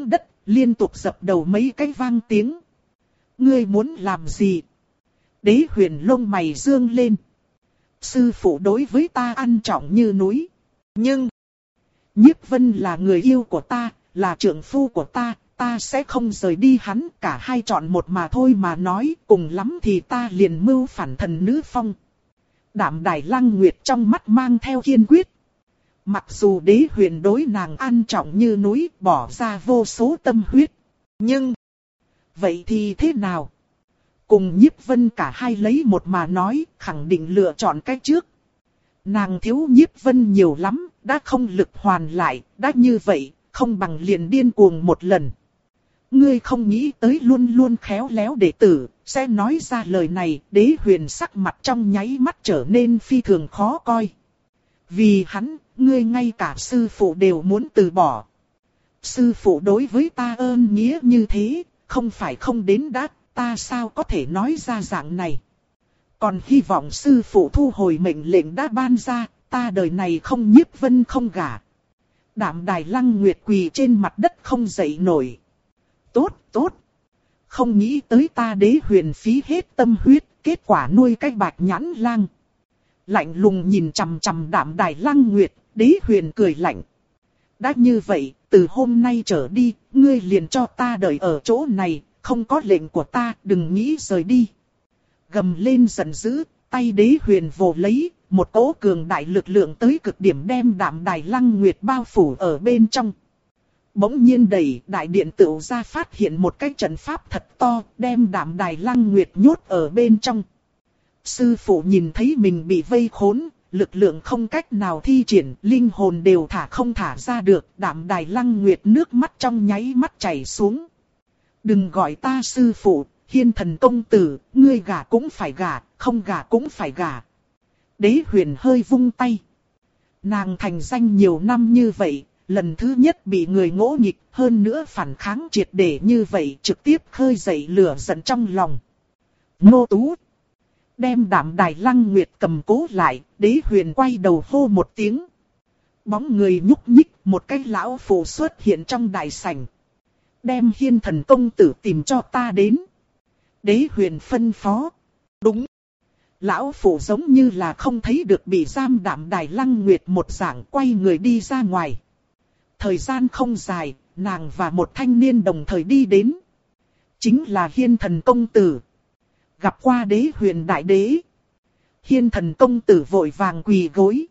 liên tục dập đầu mấy cái vang tiếng. Ngươi muốn làm gì? Đế Huyền lông mày dương lên. Sư phụ đối với ta ăn trọng như núi. Nhưng, Nhiếp Vân là người yêu của ta, là trượng phu của ta, ta sẽ không rời đi hắn, cả hai chọn một mà thôi mà nói, cùng lắm thì ta liền mưu phản thần nữ phong. Đạm Đài Lăng Nguyệt trong mắt mang theo kiên quyết. Mặc dù Đế Huyền đối nàng ăn trọng như núi, bỏ ra vô số tâm huyết. Nhưng, vậy thì thế nào? Cùng Nhiếp Vân cả hai lấy một mà nói, khẳng định lựa chọn cách trước. Nàng thiếu Nhiếp Vân nhiều lắm, đã không lực hoàn lại, đã như vậy, không bằng liền điên cuồng một lần. Ngươi không nghĩ tới luôn luôn khéo léo đệ tử, sẽ nói ra lời này, Đế Huyền sắc mặt trong nháy mắt trở nên phi thường khó coi. Vì hắn, ngươi ngay cả sư phụ đều muốn từ bỏ. Sư phụ đối với ta ơn nghĩa như thế, không phải không đến đã, ta sao có thể nói ra dạng này. Còn hy vọng sư phụ thu hồi mệnh lệnh đã ban ra, ta đời này không Nhiếp Vân không gả. Đạm Đài Lăng Nguyệt quỳ trên mặt đất không dậy nổi. Tốt, tốt. Không nghĩ tới ta Đế Huyền phí hết tâm huyết, kết quả nuôi cái bạch nhãn lang. Lạnh lùng nhìn chằm chằm Đạm Đài Lăng Nguyệt, Đế Huyền cười lạnh. Đã như vậy, từ hôm nay trở đi, ngươi liền cho ta đợi ở chỗ này, không có lệnh của ta, đừng nghĩ rời đi. Gầm lên giận dữ, tay Đế Huyền vồ lấy, một cỗ cường đại lực lượng tới cực điểm đem Đạm Đài Lăng Nguyệt bao phủ ở bên trong. Bỗng nhiên đẩy đại điện tựu ra phát hiện một cái trận pháp thật to, đem Đạm Đài Lăng Nguyệt nhốt ở bên trong. Sư phụ nhìn thấy mình bị vây khốn, lực lượng không cách nào thi triển, linh hồn đều thả không thả ra được, Đạm Đài Lăng Nguyệt nước mắt trong nháy mắt chảy xuống. Đừng gọi ta sư phụ, Hiên Thần công tử, ngươi gả cũng phải gả, không gả cũng phải gả. Đế Huyền hơi vung tay. Nàng thành danh nhiều năm như vậy, lần thứ nhất bị người ngỗ nghịch, hơn nữa phản kháng triệt để như vậy, trực tiếp khơi dậy lửa giận trong lòng. Nô Tú đem Đạm Đài Lăng Nguyệt cầm cố lại, Đế Huyền quay đầu hô một tiếng. Bóng người nhúc nhích, một cái lão phụ xuất hiện trong đại sảnh. Đem Hiên Thần công tử tìm cho ta đến. Đế Huyền phân phó. Đúng. Lão phụ giống như là không thấy được bị giam Đạm Đài Lăng Nguyệt một dạng, quay người đi ra ngoài. Thời gian không dài, nàng và một thanh niên đồng thời đi đến. Chính là Hiên Thần công tử. Gặp qua Đế Huyền đại đế. Hiên Thần công tử vội vàng quỳ gối.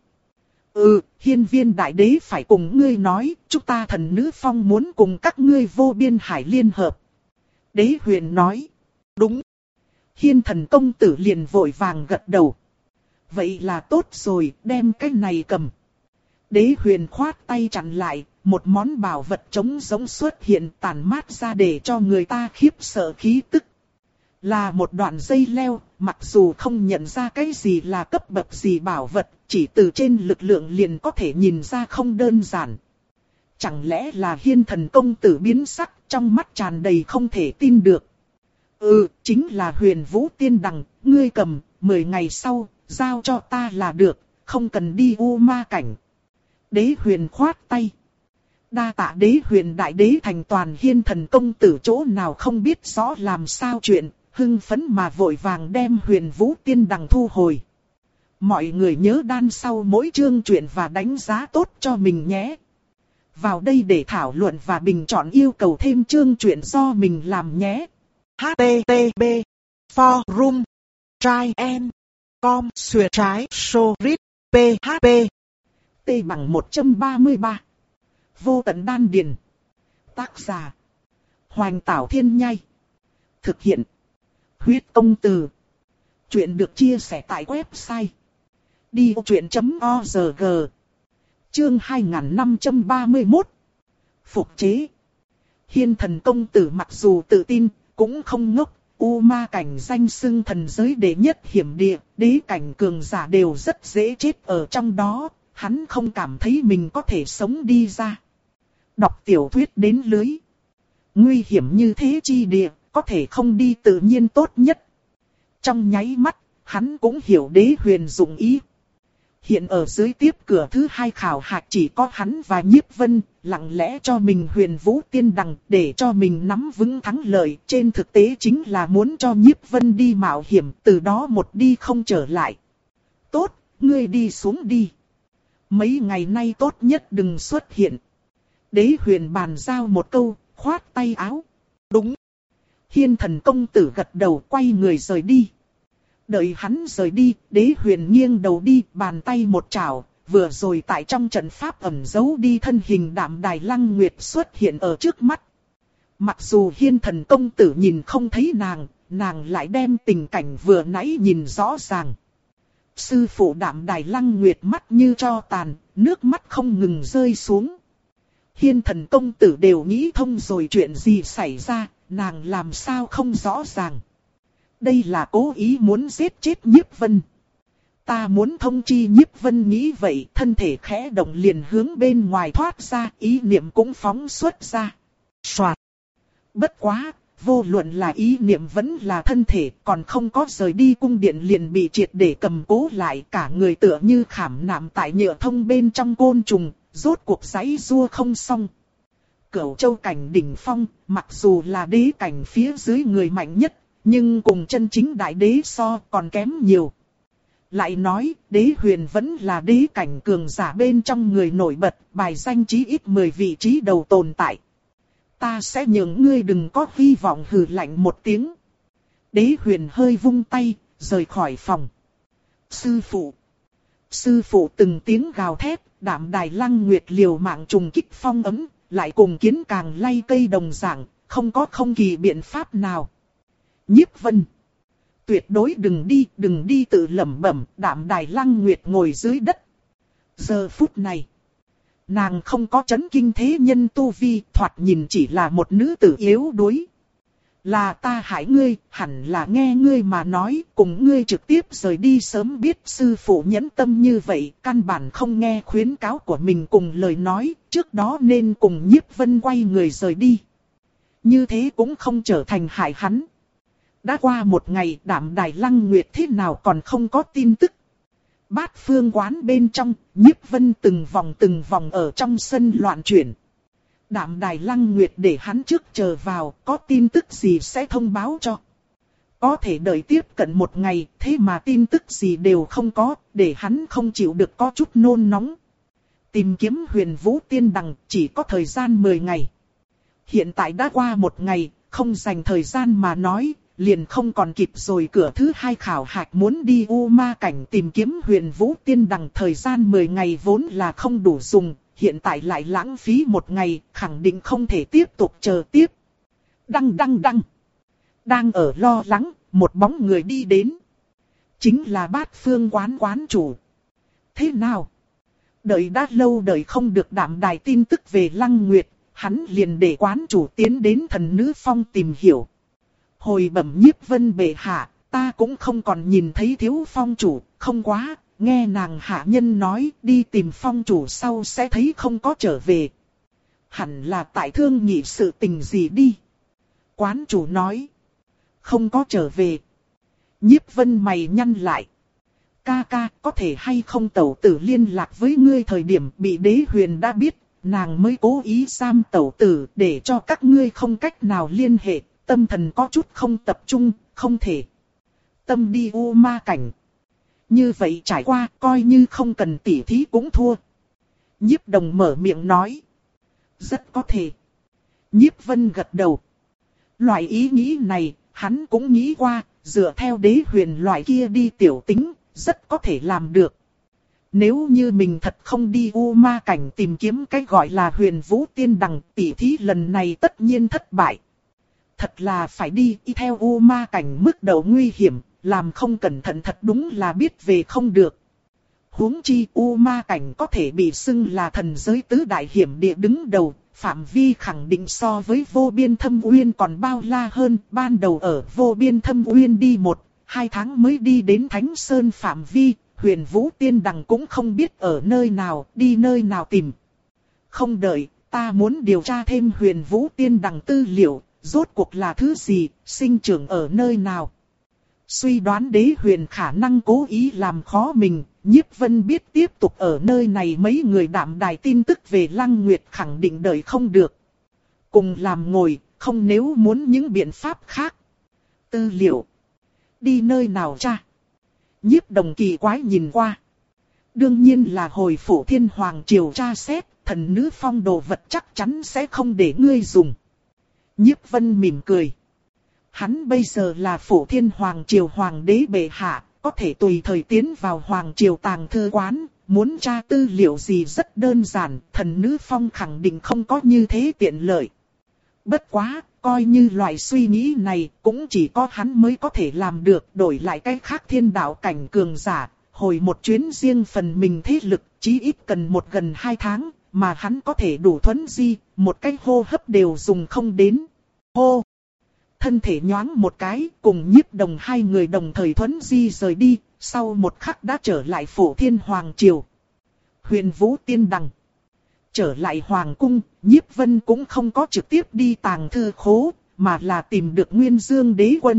Ừ, Hiên Viên đại đế phải cùng ngươi nói, chúng ta thần nữ phong muốn cùng các ngươi vô biên hải liên hợp. Đế Huyền nói. Đúng. Hiên Thần công tử liền vội vàng gật đầu. Vậy là tốt rồi, đem cái này cầm. Đế Huyền khoát tay chặn lại, một món bảo vật trống giống xuất hiện tản mát ra để cho người ta khiếp sợ khí tức. Là một đoạn dây leo, mặc dù không nhận ra cái gì là cấp bậc gì bảo vật, chỉ từ trên lực lượng liền có thể nhìn ra không đơn giản. Chẳng lẽ là Hiên Thần công tử biến sắc, trong mắt tràn đầy không thể tin được. Ừ, chính là Huyền Vũ Tiên Đằng, ngươi cầm, mười ngày sau, giao cho ta là được, không cần đi U Ma cảnh. Đế Huyền khoát tay. Đa tạ Đế Huyền đại đế thành toàn. Hiên Thần công tử chỗ nào không biết rõ làm sao chuyện, hưng phấn mà vội vàng đem Huyền Vũ Tiên Đằng thu hồi. Mọi người nhớ đan sau mỗi chương truyện và đánh giá tốt cho mình nhé. Vào đây để thảo luận và bình chọn yêu cầu thêm chương truyện do mình làm nhé. H T T P Forum Try and Com Xuyệt trái Sorit P H P T bằng một trăm ba mươi ba. Vô tận đan điền. Tác giả Hoành Tảo Thiên Nhai. Thực hiện Huyết Công Từ. Chuyện được chia sẻ tại website đi vô chuyện chấm org. Chương hai nghìn năm trăm ba mươi mốt. Phục chế. Hiên Thần công tử mặc dù tự tin, cũng không ngốc. U Ma cảnh danh xưng thần giới đệ nhất hiểm địa, đế cảnh cường giả đều rất dễ chết ở trong đó, hắn không cảm thấy mình có thể sống đi ra. Đọc tiểu thuyết đến lưới. Nguy hiểm như thế chi địa, có thể không đi tự nhiên tốt nhất. Trong nháy mắt, hắn cũng hiểu Đế Huyền dụng ý. Hiện ở dưới tiếp cửa thứ hai khảo hạch chỉ có hắn và Nhiếp Vân, lặng lẽ cho mình Huyền Vũ Tiên Đằng để cho mình nắm vững thắng lợi. Trên thực tế chính là muốn cho Nhiếp Vân đi mạo hiểm, từ đó một đi không trở lại. Tốt, ngươi đi xuống đi. Mấy ngày nay tốt nhất đừng xuất hiện. Đế Huyền bàn giao một câu, khoát tay áo. Đúng. Hiên Thần công tử gật đầu quay người rời đi. Đợi hắn rời đi, Đế Huyền nghiêng đầu đi, bàn tay một chảo, vừa rồi tại trong trận pháp ẩn giấu đi thân hình Đạm Đài Lăng Nguyệt xuất hiện ở trước mắt. Mặc dù Hiên Thần công tử nhìn không thấy nàng, nàng lại đem tình cảnh vừa nãy nhìn rõ ràng. Sư phụ Đạm Đài Lăng Nguyệt mắt như tro tàn, nước mắt không ngừng rơi xuống. Hiên Thần công tử đều nghĩ thông rồi chuyện gì xảy ra, nàng làm sao không rõ ràng. Đây là cố ý muốn giết chết Nhiếp Vân. Ta muốn thông chi Nhiếp Vân nghĩ vậy, thân thể khẽ động liền hướng bên ngoài thoát ra, ý niệm cũng phóng xuất ra. Soạt. Bất quá, vô luận là ý niệm vẫn là thân thể, còn không có rời đi cung điện liền bị triệt để cầm cố lại, cả người tựa như khảm nạm tại nhựa thông bên trong côn trùng, rốt cuộc giãy giụa không xong. Cửu Châu cảnh đỉnh phong, mặc dù là đế cảnh phía dưới người mạnh nhất, nhưng cùng chân chính đại đế so còn kém nhiều. Lại nói, Đế Huyền vẫn là đế cảnh cường giả bên trong người nổi bật, bài danh chí ít mười vị trí đầu tồn tại. Ta sẽ nhường ngươi đừng có hy vọng, hừ lạnh một tiếng. Đế Huyền hơi vung tay, rời khỏi phòng. Sư phụ. Sư phụ từng tiếng gào thét, Đạm Đài Lăng Nguyệt liều mạng trùng kích phong ấm, lại cùng kiến càng lay cây đồng dạng, không có không kỳ biện pháp nào. Nhiếp Vân. Tuyệt đối đừng đi, đừng đi, tự lẩm bẩm. Đạm Đài Lăng Nguyệt ngồi dưới đất. Giờ phút này, nàng không có chấn kinh thế nhân tu vi, thoạt nhìn chỉ là một nữ tử yếu đuối. Là ta hại ngươi, hẳn là nghe ngươi mà nói, cùng ngươi trực tiếp rời đi sớm biết sư phụ nhẫn tâm như vậy, căn bản không nghe khuyến cáo của mình cùng lời nói, trước đó nên cùng Nhiếp Vân quay người rời đi. Như thế cũng không trở thành hại hắn. Đã qua một ngày, Đạm Đài Lăng Nguyệt thế nào còn không có tin tức. Bát phương quán bên trong, Nhiếp Vân từng vòng từng vòng ở trong sân loạn chuyển. Đạm Đài Lăng Nguyệt để hắn trước chờ vào, có tin tức gì sẽ thông báo cho. Có thể đợi tiếp cận một ngày, thế mà tin tức gì đều không có, để hắn không chịu được có chút nôn nóng. Tìm kiếm Huyền Vũ Tiên Đằng chỉ có thời gian mười ngày. Hiện tại đã qua một ngày, không dành thời gian mà nói, liền không còn kịp rồi. Cửa thứ hai khảo hạch muốn đi U Ma Cảnh tìm kiếm Huyền Vũ Tiên Đằng, thời gian mười ngày vốn là không đủ dùng, hiện tại lại lãng phí một ngày, khẳng định không thể tiếp tục chờ tiếp. Đăng đăng đăng. Đang ở lo lắng, một bóng người đi đến. Chính là Bát Phương quán quán chủ. Thế nào? Đợi đã lâu đợi không được Đạm Đài tin tức về Lăng Nguyệt, hắn liền để quán chủ tiến đến Thần Nữ Phong tìm hiểu. Hồi bẩm Nhiếp Vân bệ hạ, ta cũng không còn nhìn thấy thiếu phong chủ, không quá, nghe nàng hạ nhân nói đi tìm phong chủ sau sẽ thấy không có trở về. Hẳn là tại thương nghị sự tình gì đi. Quán chủ nói, không có trở về. Nhiếp Vân mày nhăn lại. Ca ca, có thể hay không tẩu tử liên lạc với ngươi thời điểm bị Đế Huyền đã biết, nàng mới cố ý giam tẩu tử để cho các ngươi không cách nào liên hệ. Tâm thần có chút không tập trung, không thể. Tâm đi U Ma Cảnh. Như vậy trải qua, coi như không cần tỉ thí cũng thua. Nhiếp Đồng mở miệng nói. Rất có thể. Nhiếp Vân gật đầu. Loại ý nghĩ này, hắn cũng nghĩ qua, dựa theo Đế Huyền loại kia đi tiểu tính, rất có thể làm được. Nếu như mình thật không đi U Ma Cảnh tìm kiếm cái gọi là Huyền Vũ Tiên Đằng, tỉ thí lần này tất nhiên thất bại. Thật là phải đi y theo U Ma Cảnh mức độ nguy hiểm, làm không cẩn thận thật đúng là biết về không được. Huống chi U Ma Cảnh có thể bị xưng là thần giới tứ đại hiểm địa đứng đầu, phạm vi khẳng định so với Vô Biên Thâm Uyên còn bao la hơn. Ban đầu ở Vô Biên Thâm Uyên đi một, hai tháng mới đi đến Thánh Sơn phạm vi, Huyền Vũ Tiên Đằng cũng không biết ở nơi nào, đi nơi nào tìm. Không đợi, ta muốn điều tra thêm Huyền Vũ Tiên Đằng tư liệu. Rốt cuộc là thứ gì, sinh trưởng ở nơi nào? Suy đoán Đế Huyền khả năng cố ý làm khó mình, Nhiếp Vân biết tiếp tục ở nơi này mấy người đạm đài tin tức về Lăng Nguyệt khẳng định đợi không được. Cùng làm ngồi, không nếu muốn những biện pháp khác. Tư liệu. Đi nơi nào cha? Nhiếp Đồng kỳ quái nhìn qua. Đương nhiên là hồi phủ Thiên Hoàng triều tra xét, thần nữ phong đồ vật chắc chắn sẽ không để ngươi dùng. Nhiếp Vân mỉm cười. Hắn bây giờ là phủ Thiên Hoàng triều hoàng đế bệ hạ, có thể tùy thời tiến vào hoàng triều tàng thư quán, muốn tra tư liệu gì rất đơn giản, thần nữ phong khẳng định không có như thế tiện lợi. Bất quá, coi như loại suy nghĩ này cũng chỉ có hắn mới có thể làm được, đổi lại cái khác thiên đạo cảnh cường giả, hồi một chuyến riêng phần mình thế lực, chí ít cần một gần hai tháng, mà hắn có thể đủ thuấn di, một cái hô hấp đều dùng không đến. Hô! Thân thể nhoáng một cái, cùng Nhiếp Đồng hai người đồng thời thuấn di rời đi, sau một khắc đã trở lại phủ Thiên Hoàng triều. Huyền Vũ Tiên Đằng. Trở lại Hoàng cung, Nhiếp Vân cũng không có trực tiếp đi tàng thư khố, mà là tìm được Nguyên Dương Đế Quân.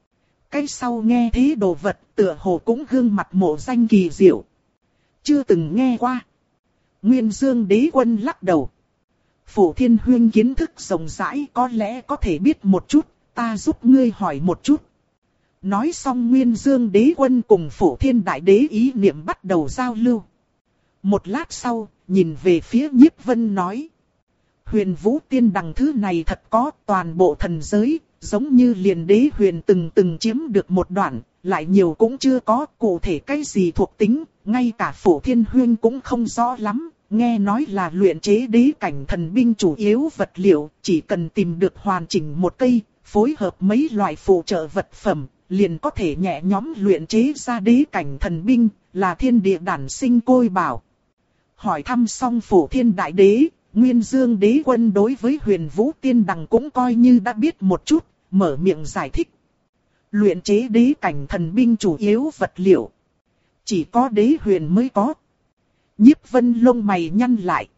Cái sau nghe thế đồ vật tựa hồ cũng gương mặt mộ danh kỳ diệu. Chưa từng nghe qua. Nguyên Dương Đế Quân lắc đầu. Phủ Thiên Huyên kiến thức rộng rãi, có lẽ có thể biết một chút, ta giúp ngươi hỏi một chút. Nói xong Nguyên Dương Đế Quân cùng Phủ Thiên Đại Đế ý niệm bắt đầu giao lưu. Một lát sau, nhìn về phía Nhiếp Vân nói. Huyền Vũ Tiên Đằng thứ này thật có, toàn bộ thần giới, giống như liền đế huyền từng từng chiếm được một đoạn, lại nhiều cũng chưa có, cụ thể cái gì thuộc tính, ngay cả Phủ Thiên Huyên cũng không rõ lắm. Nghe nói là luyện chế đế cảnh thần binh chủ yếu vật liệu, chỉ cần tìm được hoàn chỉnh một cây, phối hợp mấy loại phụ trợ vật phẩm, liền có thể nhẹ nhõm luyện chế ra đế cảnh thần binh, là thiên địa đản sinh côi bảo. Hỏi thăm xong Phủ Thiên Đại Đế, Nguyên Dương Đế Quân đối với Huyền Vũ Tiên Đằng cũng coi như đã biết một chút, mở miệng giải thích. Luyện chế đế cảnh thần binh chủ yếu vật liệu, chỉ có đế huyền mới có. Nhiếp Vân lông mày nhăn lại.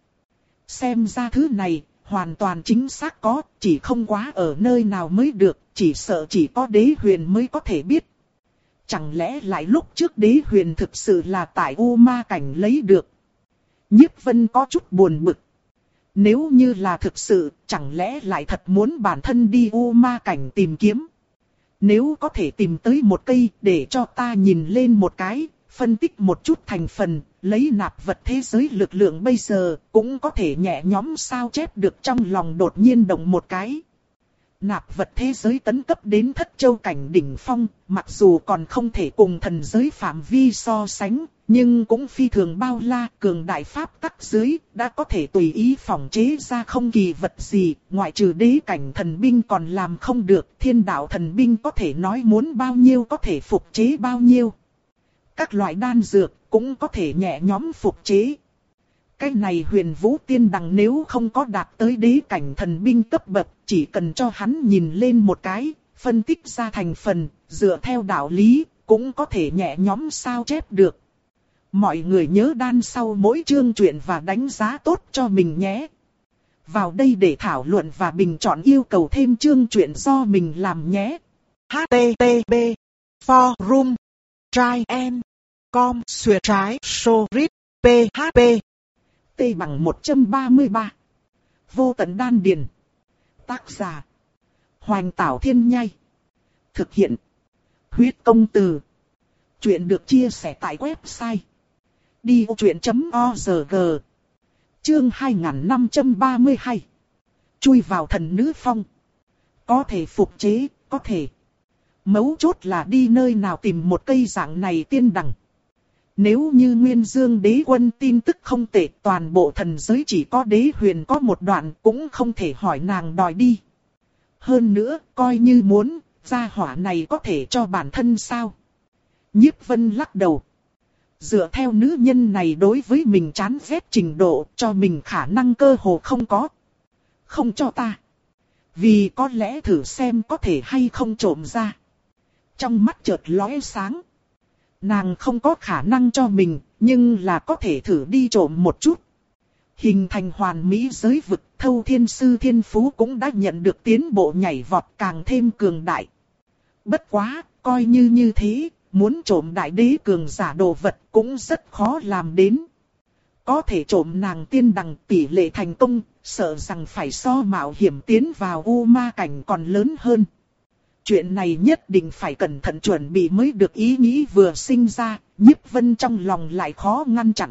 Xem ra thứ này, hoàn toàn chính xác có, chỉ không quá ở nơi nào mới được, chỉ sợ chỉ có đế huyền mới có thể biết. Chẳng lẽ lại lúc trước đế huyền thực sự là tại U Ma Cảnh lấy được? Nhiếp Vân có chút buồn bực. Nếu như là thực sự, chẳng lẽ lại thật muốn bản thân đi U Ma Cảnh tìm kiếm? Nếu có thể tìm tới một cây để cho ta nhìn lên một cái, phân tích một chút thành phần, lấy nạp vật thế giới lực lượng bây giờ, cũng có thể nhẹ nhõm sao chép được trong lòng đột nhiên động một cái. Nạp vật thế giới tấn cấp đến thất châu cảnh đỉnh phong, mặc dù còn không thể cùng thần giới phạm vi so sánh, nhưng cũng phi thường bao la, cường đại pháp tắc dưới, đã có thể tùy ý phỏng chế ra không kỳ vật gì, ngoại trừ đế cảnh thần binh còn làm không được, thiên đạo thần binh có thể nói muốn bao nhiêu có thể phục chế bao nhiêu. Các loại đan dược cũng có thể nhẹ nhõm phục chế. Cái này Huyền Vũ Tiên Đằng nếu không có đạt tới đế cảnh thần binh cấp bậc, chỉ cần cho hắn nhìn lên một cái, phân tích ra thành phần, dựa theo đạo lý, cũng có thể nhẹ nhõm sao chép được. Mọi người nhớ đan sau mỗi chương truyện và đánh giá tốt cho mình nhé. Vào đây để thảo luận và bình chọn yêu cầu thêm chương truyện do mình làm nhé. H T T P Forum Try and Com Xuyệt trái Sorit P H P T bằng một trăm ba mươi ba. Vô tận đan điền. Tác giả Hoành Tảo Thiên Nhai. Thực hiện Huyết Công Từ. Chuyện được chia sẻ tại website đi vô chuyện chấm org. Chương hai nghìn năm trăm ba mươi hai. Chui vào thần nữ phong. Có thể phục chế, có thể. Mấu chốt là đi nơi nào tìm một cây dạng này tiên đằng. Nếu như Nguyên Dương Đế Quân tin tức không tệ, toàn bộ thần giới chỉ có đế huyền có một đoạn, cũng không thể hỏi nàng đòi đi. Hơn nữa, coi như muốn, gia hỏa này có thể cho bản thân sao? Nhiếp Vân lắc đầu. Dựa theo nữ nhân này đối với mình chán ghét trình độ, cho mình khả năng cơ hồ không có. Không cho ta. Vì có lẽ thử xem có thể hay không trộm ra. Trong mắt chợt lóe sáng. Nàng không có khả năng cho mình, nhưng là có thể thử đi trộm một chút. Hình thành hoàn mỹ giới vực, Thâu Thiên Sư Thiên Phú cũng đã nhận được tiến bộ nhảy vọt càng thêm cường đại. Bất quá, coi như như thế, muốn trộm đại đế cường giả đồ vật cũng rất khó làm đến. Có thể trộm nàng tiên đằng tỷ lệ thành công, sợ rằng phải so mạo hiểm tiến vào u ma cảnh còn lớn hơn. Chuyện này nhất định phải cẩn thận chuẩn bị mới được. Ý nghĩ vừa sinh ra, Nhiếp Vân trong lòng lại khó ngăn chặn.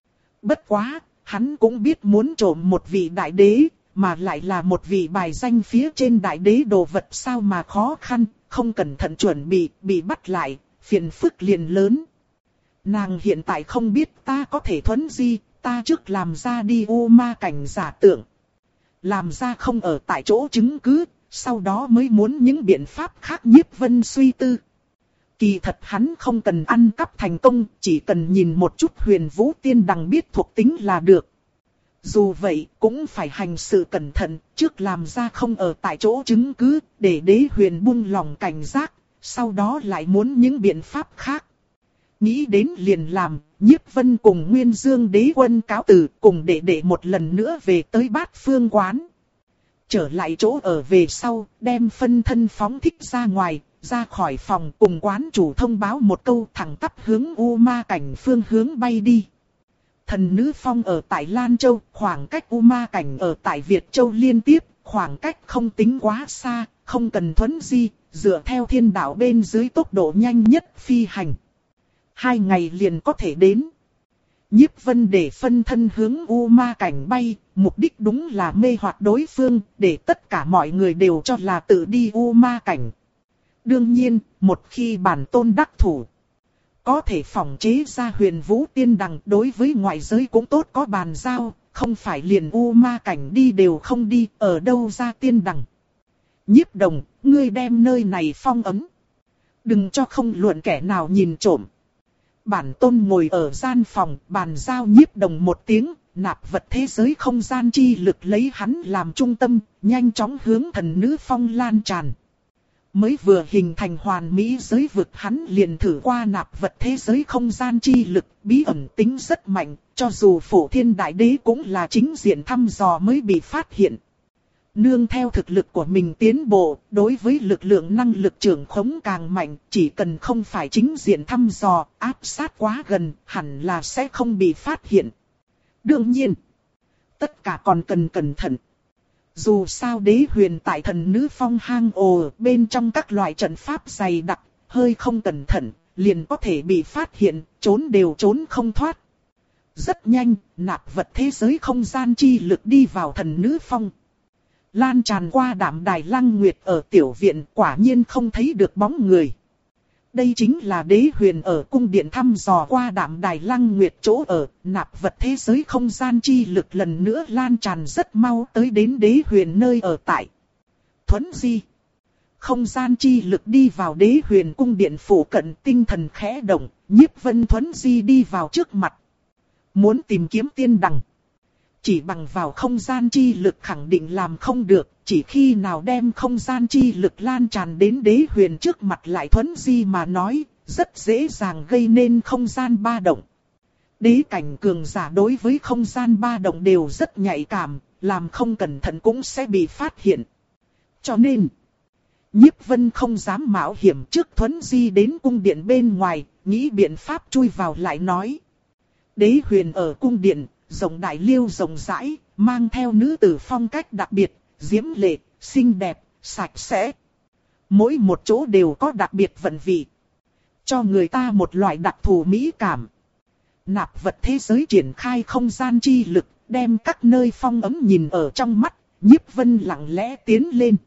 Bất quá, hắn cũng biết muốn trộm một vị đại đế, mà lại là một vị bài danh phía trên đại đế đồ vật sao mà khó khăn, không cẩn thận chuẩn bị, bị bắt lại, phiền phức liền lớn. Nàng hiện tại không biết ta có thể thuấn di, ta trước làm ra đi u ma cảnh giả tưởng. Làm ra không ở tại chỗ chứng cứ, sau đó mới muốn những biện pháp khác. Nhiếp Vân suy tư. Kỳ thật hắn không cần ăn cắp thành công, chỉ cần nhìn một chút Huyền Vũ Tiên Đằng biết thuộc tính là được. Dù vậy, cũng phải hành sự cẩn thận, trước làm ra không ở tại chỗ chứng cứ, để đế huyền buông lòng cảnh giác, sau đó lại muốn những biện pháp khác. Nghĩ đến liền làm, Nhiếp Vân cùng Nguyên Dương đế quân cáo từ, cùng đệ đệ một lần nữa về tới Bát Phương quán. Trở lại chỗ ở về sau, đem phân thân phóng thích ra ngoài, ra khỏi phòng cùng quán chủ thông báo một câu, thẳng tắp hướng U Ma cảnh phương hướng bay đi. Thần nữ phong ở tại Lan Châu, khoảng cách U Ma cảnh ở tại Việt Châu liên tiếp, khoảng cách không tính quá xa, không cần thuấn di, dựa theo thiên đạo bên dưới tốc độ nhanh nhất phi hành. Hai ngày liền có thể đến. Nhiếp Vân để phân thân hướng U Ma cảnh bay, mục đích đúng là mê hoặc đối phương, để tất cả mọi người đều cho là tự đi U Ma cảnh. Đương nhiên, một khi bản tôn đắc thủ, có thể phòng chế ra Huyền Vũ Tiên Đằng, đối với ngoại giới cũng tốt có bàn giao, không phải liền U Ma cảnh đi đều không đi, ở đâu ra tiên đằng. Nhiếp Đồng, ngươi đem nơi này phong ấn. Đừng cho không luận kẻ nào nhìn trộm. Bản tôn ngồi ở gian phòng, bàn giao Nhiếp Đồng một tiếng, nạp vật thế giới không gian chi lực lấy hắn làm trung tâm, nhanh chóng hướng thần nữ phong lan tràn. Mới vừa hình thành hoàn mỹ giới vực, hắn liền thử qua nạp vật thế giới không gian chi lực, bí ẩn tính rất mạnh, cho dù Phổ Thiên Đại Đế cũng là chính diện thăm dò mới bị phát hiện. Nương theo thực lực của mình tiến bộ, đối với lực lượng năng lực trưởng khống càng mạnh, chỉ cần không phải chính diện thăm dò, áp sát quá gần, hẳn là sẽ không bị phát hiện. Đương nhiên, tất cả còn cần cẩn thận. Dù sao đế huyền tại thần nữ phong hang ồ bên trong các loại trận pháp dày đặc, hơi không cẩn thận, liền có thể bị phát hiện, trốn đều trốn không thoát. Rất nhanh, nạp vật thế giới không gian chi lực đi vào thần nữ phong. Lan tràn qua Đạm Đài Lăng Nguyệt ở tiểu viện, quả nhiên không thấy được bóng người. Đây chính là đế huyền ở cung điện thăm dò qua Đạm Đài Lăng Nguyệt chỗ ở, nạp vật thế giới không gian chi lực lần nữa lan tràn rất mau tới đến đế huyền nơi ở tại. Thuấn di. Không gian chi lực đi vào đế huyền cung điện phủ cận, tinh thần khẽ động, Nhiếp Vân thuấn di đi vào trước mặt. Muốn tìm kiếm tiên đằng. Chỉ bằng vào không gian chi lực khẳng định làm không được, chỉ khi nào đem không gian chi lực lan tràn đến đế huyền trước mặt lại thuấn di mà nói, rất dễ dàng gây nên không gian ba động. Đế cảnh cường giả đối với không gian ba động đều rất nhạy cảm, làm không cẩn thận cũng sẽ bị phát hiện. Cho nên, Nhiếp Vân không dám mạo hiểm trước thuấn di đến cung điện bên ngoài, nghĩ biện pháp chui vào lại nói. Đế huyền ở cung điện, rộng đại liêu rộng rãi, mang theo nữ tử phong cách đặc biệt, diễm lệ, xinh đẹp, sạch sẽ. Mỗi một chỗ đều có đặc biệt vận vị, cho người ta một loại đặc thù mỹ cảm. Nạp vật thế giới triển khai không gian chi lực, đem các nơi phong ấm nhìn ở trong mắt, Nhiếp Vân lặng lẽ tiến lên.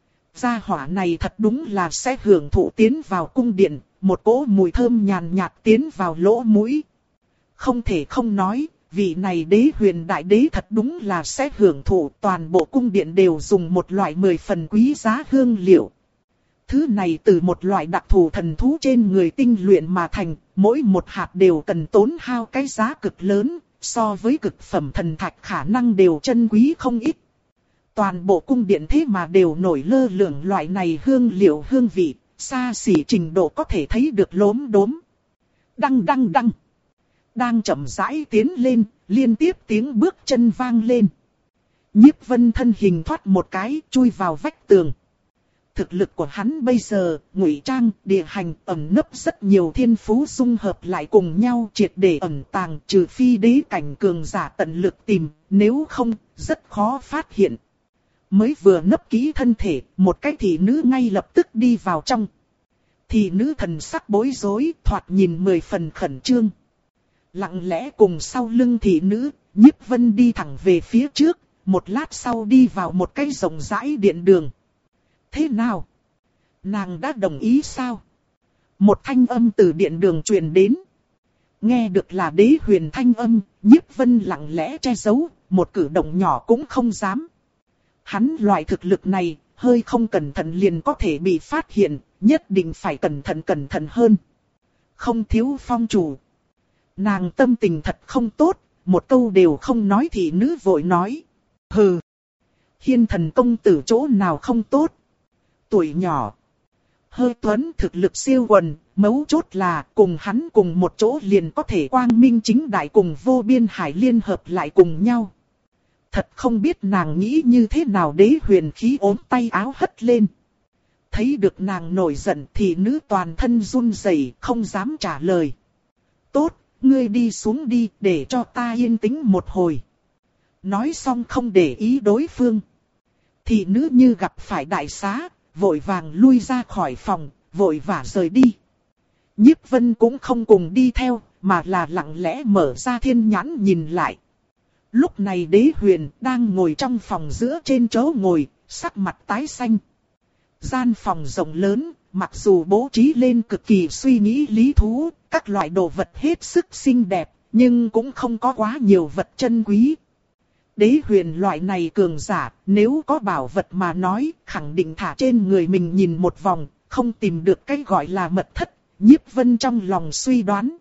Gia hỏa này thật đúng là sẽ hưởng thụ tiến vào cung điện, một cỗ mùi thơm nhàn nhạt tiến vào lỗ mũi. Không thể không nói, vị này đế huyền đại đế thật đúng là sẽ hưởng thụ, toàn bộ cung điện đều dùng một loại mười phần quý giá hương liệu. Thứ này từ một loại đặc thù thần thú trên người tinh luyện mà thành, mỗi một hạt đều cần tốn hao cái giá cực lớn, so với cực phẩm thần thạch khả năng đều chân quý không ít. Toàn bộ cung điện thế mà đều nổi lơ lửng loại này hương liệu hương vị, xa xỉ trình độ có thể thấy được lốm đốm. Đăng đăng đăng. Đang chậm rãi tiến lên, liên tiếp tiếng bước chân vang lên. Nhiếp Vân thân hình thoát một cái, chui vào vách tường. thực lực của hắn bây giờ, ngụy trang, địa hành, ẩn nấp rất nhiều thiên phú dung hợp lại cùng nhau triệt để ẩn tàng, trừ phi đế cảnh cường giả tận lực tìm, nếu không, rất khó phát hiện. Mới vừa nấp kỹ thân thể, một cái thị nữ ngay lập tức đi vào trong. Thị nữ thần sắc bối rối, thoạt nhìn mười phần khẩn trương. Lặng lẽ cùng sau lưng thị nữ, Nhiếp Vân đi thẳng về phía trước, một lát sau đi vào một cái rộng rãi điện đường. Thế nào? Nàng đã đồng ý sao? Một thanh âm từ điện đường truyền đến. Nghe được là Đế Huyền thanh âm, Nhiếp Vân lặng lẽ che giấu, một cử động nhỏ cũng không dám. Hắn loại thực lực này, hơi không cẩn thận liền có thể bị phát hiện, nhất định phải cẩn thận cẩn thận hơn. Không thiếu phong chủ. Nàng tâm tình thật không tốt, một câu đều không nói thì nữ vội nói. Hừ. Hiên thần công tử chỗ nào không tốt. Tuổi nhỏ. Hơi tuấn thực lực siêu quần, mấu chốt là cùng hắn cùng một chỗ liền có thể quang minh chính đại cùng vô biên hải liên hợp lại cùng nhau. Thật không biết nàng nghĩ như thế nào. Đế Huyền khí ốm tay áo hất lên. Thấy được nàng nổi giận thì nữ toàn thân run rẩy, không dám trả lời. Tốt, ngươi đi xuống đi để cho ta yên tĩnh một hồi. Nói xong không để ý đối phương. Thì nữ như gặp phải đại xá, vội vàng lui ra khỏi phòng, vội vã rời đi. Nhiếp Vân cũng không cùng đi theo, mà là lặng lẽ mở ra thiên nhãn nhìn lại. Lúc này Đế Huyền đang ngồi trong phòng giữa trên chỗ ngồi, sắc mặt tái xanh. Gian phòng rộng lớn, mặc dù bố trí lên cực kỳ suy nghĩ lý thú, các loại đồ vật hết sức xinh đẹp, nhưng cũng không có quá nhiều vật chân quý. Đế Huyền loại này cường giả, nếu có bảo vật mà nói, khẳng định thả trên người mình nhìn một vòng, không tìm được cái gọi là mật thất. Nhiếp Vân trong lòng suy đoán.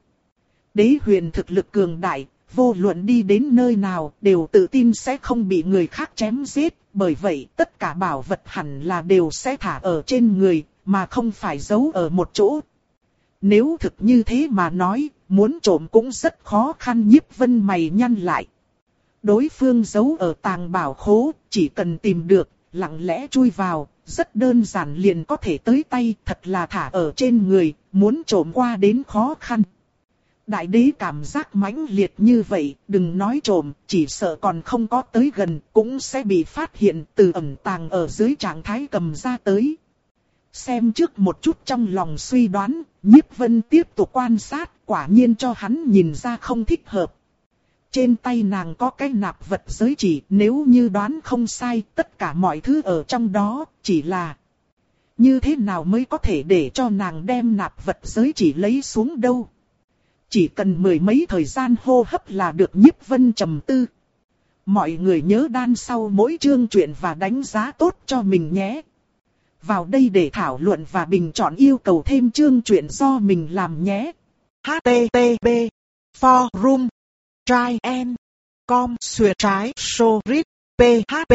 Đế Huyền thực lực cường đại, vô luận đi đến nơi nào đều tự tin sẽ không bị người khác chém giết. Bởi vậy tất cả bảo vật hẳn là đều sẽ thả ở trên người, mà không phải giấu ở một chỗ. Nếu thực như thế mà nói, muốn trộm cũng rất khó khăn. Nhiếp Vân mày nhăn lại. Đối phương giấu ở tàng bảo khố, chỉ cần tìm được, lặng lẽ chui vào, rất đơn giản liền có thể tới tay. Thật là thả ở trên người, muốn trộm qua đến khó khăn. Đại đế cảm giác mãnh liệt như vậy, đừng nói trộm, chỉ sợ còn không có tới gần, cũng sẽ bị phát hiện từ ẩn tàng ở dưới trạng thái cầm ra tới. Xem trước một chút trong lòng suy đoán, Nhiếp Vân tiếp tục quan sát, quả nhiên cho hắn nhìn ra không thích hợp. Trên tay nàng có cái nạp vật giới chỉ, nếu như đoán không sai, tất cả mọi thứ ở trong đó, chỉ là như thế nào mới có thể để cho nàng đem nạp vật giới chỉ lấy xuống đâu. Chỉ cần mười mấy thời gian hô hấp là được. Nhiếp Vân trầm tư. Mọi người nhớ đan sau mỗi chương truyện và đánh giá tốt cho mình nhé. Vào đây để thảo luận và bình chọn yêu cầu thêm chương truyện do mình làm nhé. H T T P Forum Try and Com Xuyệt trái Sorit P H P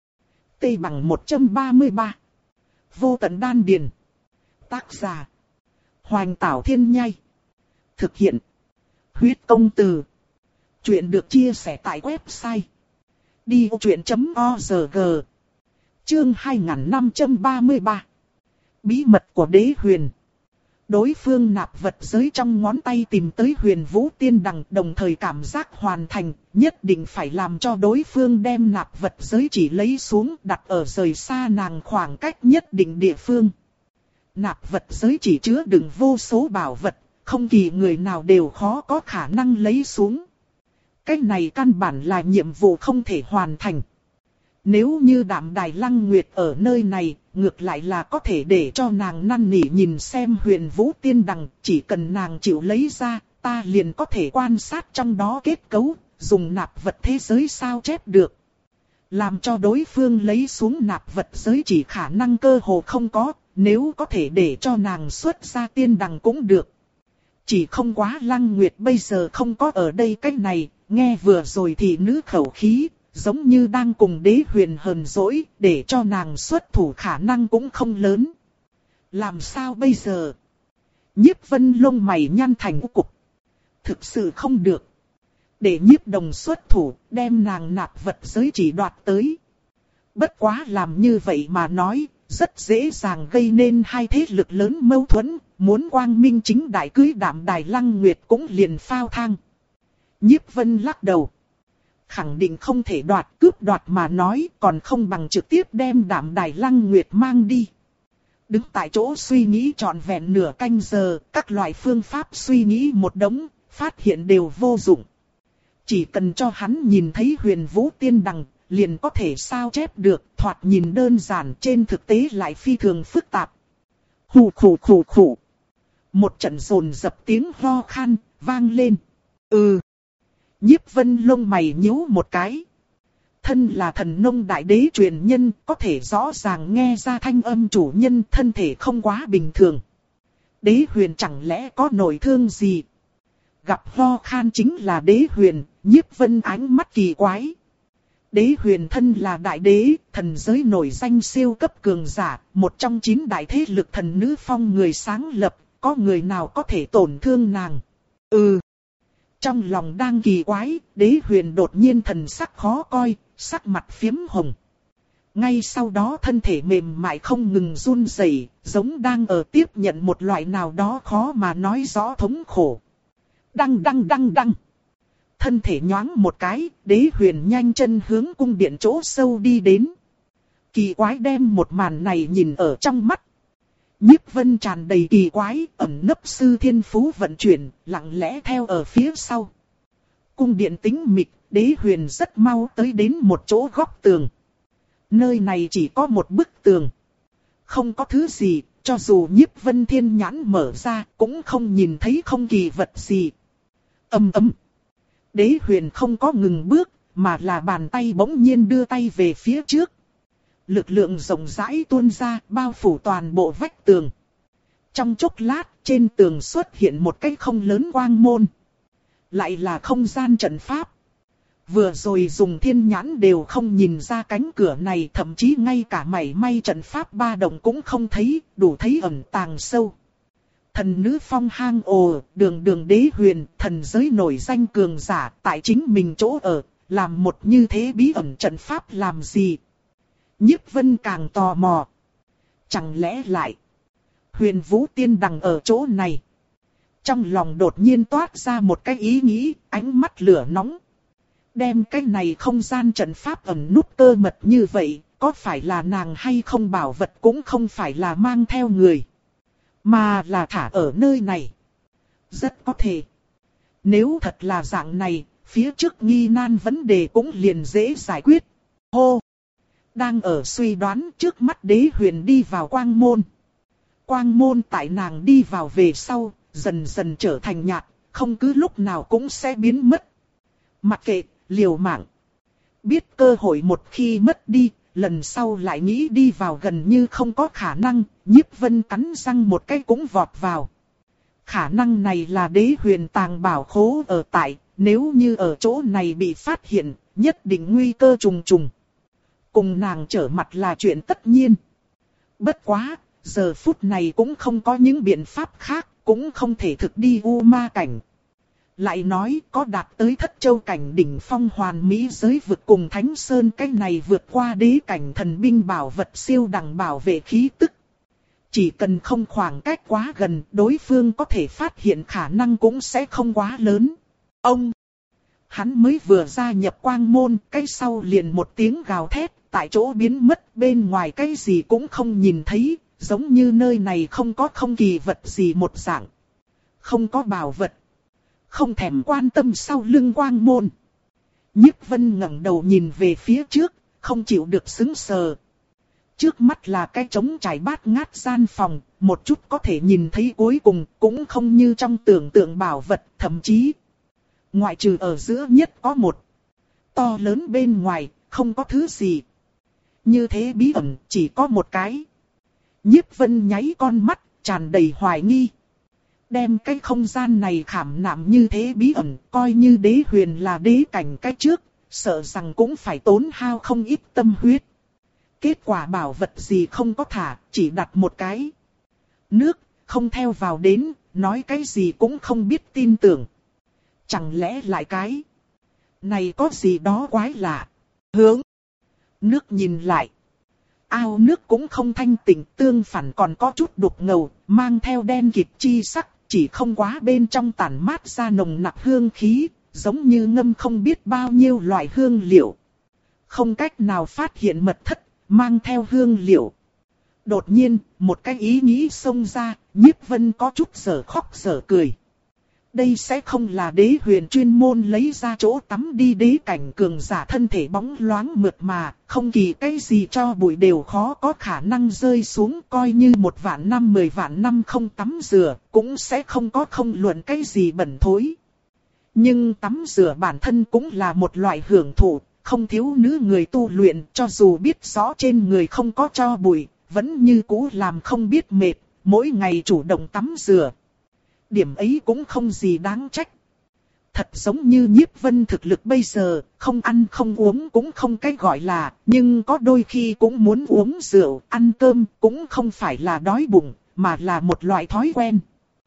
T bằng một trăm ba mươi ba. Vô tận đan điền. Tác giả Hoành Tảo Thiên Nhai. Thực hiện Huyết Công Từ. Chuyện được chia sẻ tại website đi ô chuyện chấm org. Chương hai nghìn năm trăm ba mươi ba. Bí mật của Đế Huyền. Đối phương nạp vật giới trong ngón tay tìm tới Huyền Vũ Tiên Đằng, đồng thời cảm giác hoàn thành, nhất định phải làm cho đối phương đem nạp vật giới chỉ lấy xuống, đặt ở rời xa nàng khoảng cách nhất định địa phương. Nạp vật giới chỉ chứa đựng vô số bảo vật, không kỳ người nào đều khó có khả năng lấy xuống. Cái này căn bản là nhiệm vụ không thể hoàn thành. Nếu như Đạm Đài Lăng Nguyệt ở nơi này, ngược lại là có thể để cho nàng năn nỉ nhìn xem Huyền Vũ Tiên Đằng, chỉ cần nàng chịu lấy ra, ta liền có thể quan sát trong đó kết cấu, dùng nạp vật thế giới sao chép được. Làm cho đối phương lấy xuống nạp vật giới chỉ khả năng cơ hồ không có, nếu có thể để cho nàng xuất ra tiên đằng cũng được. Chỉ không quá Lăng Nguyệt bây giờ không có ở đây cái này, nghe vừa rồi thì nữ khẩu khí, giống như đang cùng Đế Huyền hờn dỗi, để cho nàng xuất thủ khả năng cũng không lớn. Làm sao bây giờ? Nhiếp Vân lông mày nhăn thành u cục. Thực sự không được. Để Nhiếp Đồng xuất thủ, đem nàng nạp vật giới chỉ đoạt tới. Bất quá làm như vậy mà nói, rất dễ dàng gây nên hai thế lực lớn mâu thuẫn, muốn quang minh chính đại cưới Đạm Đài Lăng Nguyệt cũng liền phao thang. Nhiếp Vân lắc đầu. Khẳng định không thể đoạt, cướp đoạt mà nói, còn không bằng trực tiếp đem Đạm Đài Lăng Nguyệt mang đi. Đứng tại chỗ suy nghĩ trọn vẹn nửa canh giờ, các loại phương pháp suy nghĩ một đống, phát hiện đều vô dụng. Chỉ cần cho hắn nhìn thấy Huyền Vũ Tiên Đằng, liền có thể sao chép được, thoạt nhìn đơn giản, trên thực tế lại phi thường phức tạp. Khủ khủ khủ khủ. Một trận rồn dập tiếng ho khan, vang lên. Ừ. Nhiếp Vân lông mày nhíu một cái. Thân là thần nông đại đế truyền nhân, có thể rõ ràng nghe ra thanh âm chủ nhân thân thể không quá bình thường. Đế Huyền chẳng lẽ có nổi thương gì? Gặp ho khan chính là Đế Huyền, Nhiếp Vân ánh mắt kỳ quái. Đế Huyền thân là đại đế, thần giới nổi danh siêu cấp cường giả, một trong chín đại thế lực thần nữ phong người sáng lập, có người nào có thể tổn thương nàng? Ừ. Trong lòng đang kỳ quái, Đế Huyền đột nhiên thần sắc khó coi, sắc mặt phiếm hồng. Ngay sau đó thân thể mềm mại không ngừng run rẩy, giống đang ở tiếp nhận một loại nào đó khó mà nói rõ thống khổ. Đăng đăng đăng đăng. Thân thể nhoáng một cái, Đế Huyền nhanh chân hướng cung điện chỗ sâu đi đến. Kỳ quái đem một màn này nhìn ở trong mắt. Nhiếp Vân tràn đầy kỳ quái, ẩn nấp sư thiên phú vận chuyển, lặng lẽ theo ở phía sau. Cung điện tĩnh mịch, Đế Huyền rất mau tới đến một chỗ góc tường. Nơi này chỉ có một bức tường. Không có thứ gì, cho dù Nhiếp Vân thiên nhãn mở ra, cũng không nhìn thấy không kỳ vật gì. Ầm ầm. Đế Huyền không có ngừng bước, mà là bàn tay bỗng nhiên đưa tay về phía trước. Lực lượng rộng rãi tuôn ra, bao phủ toàn bộ vách tường. Trong chốc lát, trên tường xuất hiện một cái không lớn quang môn. Lại là không gian trận pháp. Vừa rồi dùng thiên nhãn đều không nhìn ra cánh cửa này, thậm chí ngay cả mảy may trận pháp ba động cũng không thấy, đủ thấy ẩn tàng sâu. Thần nữ phong hang ồ, đường đường Đế Huyền, thần giới nổi danh cường giả, tại chính mình chỗ ở, làm một như thế bí ẩn trận pháp làm gì? Nhiếp Vân càng tò mò. Chẳng lẽ lại Huyền Vũ Tiên Đằng ở chỗ này? Trong lòng đột nhiên toát ra một cái ý nghĩ, ánh mắt lửa nóng. Đem cái này không gian trận pháp ẩn núp cơ mật như vậy, có phải là nàng hay không bảo vật cũng không phải là mang theo người, mà là thả ở nơi này. Rất có thể. Nếu thật là dạng này, phía trước nghi nan vấn đề cũng liền dễ giải quyết. Hô! Đang ở suy đoán, trước mắt Đế Huyền đi vào quang môn. Quang môn tại nàng đi vào về sau, dần dần trở thành nhạt, không cứ lúc nào cũng sẽ biến mất. Mặc kệ, liều mạng. Biết cơ hội một khi mất đi, lần sau lại nghĩ đi vào gần như không có khả năng, Nhiếp Vân cắn răng một cái cũng vọt vào. Khả năng này là Đế Huyền tàng bảo khố ở tại, nếu như ở chỗ này bị phát hiện, nhất định nguy cơ trùng trùng. Cùng nàng trở mặt là chuyện tất nhiên. Bất quá, giờ phút này cũng không có những biện pháp khác, cũng không thể thực đi U Ma cảnh. Lại nói có đạt tới thất châu cảnh đỉnh phong hoàn mỹ giới vực cùng Thánh Sơn cái này vượt qua đế cảnh thần binh bảo vật siêu đẳng bảo vệ khí tức. Chỉ cần không khoảng cách quá gần, đối phương có thể phát hiện khả năng cũng sẽ không quá lớn. Ông! Hắn mới vừa gia nhập quang môn, cái sau liền một tiếng gào thét, tại chỗ biến mất, bên ngoài cái gì cũng không nhìn thấy, giống như nơi này không có không kỳ vật gì một dạng. Không có bảo vật. Không thèm quan tâm sau lưng quang môn. Nhiếp Vân ngẩng đầu nhìn về phía trước, không chịu được sững sờ. Trước mắt là cái trống trải bát ngát gian phòng, một chút có thể nhìn thấy cuối cùng, cũng không như trong tưởng tượng bảo vật, thậm chí ngoại trừ ở giữa nhất có một to lớn bên ngoài, không có thứ gì. Như thế bí ẩn, chỉ có một cái. Nhiếp Vân nháy con mắt, tràn đầy hoài nghi. Đem cái không gian này khảm nạm như thế bí ẩn, coi như Đế Huyền là đế cảnh cái trước, sợ rằng cũng phải tốn hao không ít tâm huyết. Kết quả bảo vật gì không có thả, chỉ đặt một cái nước, không theo vào đến, nói cái gì cũng không biết tin tưởng. Chẳng lẽ lại cái này có gì đó quái lạ. Hướng nước nhìn lại, Ao nước cũng không thanh tịnh, tương phản còn có chút đục ngầu, mang theo đen kịt chi sắc, chỉ không quá bên trong tản mát ra nồng nặc hương khí, giống như ngâm không biết bao nhiêu loại hương liệu. Không cách nào phát hiện mật thất, mang theo hương liệu. Đột nhiên, một cái ý nghĩ xông ra, Nhiếp Vân có chút sở khóc sở cười. Đây sẽ không là Đế Huyền chuyên môn lấy ra chỗ tắm đi đế cảnh cường giả thân thể bóng loáng mượt mà, không kỳ cái gì cho bụi đều khó có khả năng rơi xuống, coi như một vạn năm mười vạn năm không tắm rửa, cũng sẽ không có không luận cái gì bẩn thối. Nhưng tắm rửa bản thân cũng là một loại hưởng thụ, không thiếu nữ người tu luyện, cho dù biết rõ trên người không có cho bụi, vẫn như cũ làm không biết mệt, mỗi ngày chủ động tắm rửa. Điểm ấy cũng không gì đáng trách. Thật giống như Nhiếp Vân thực lực bây giờ, không ăn không uống cũng không cái gọi là, nhưng có đôi khi cũng muốn uống rượu, ăn cơm cũng không phải là đói bụng, mà là một loại thói quen.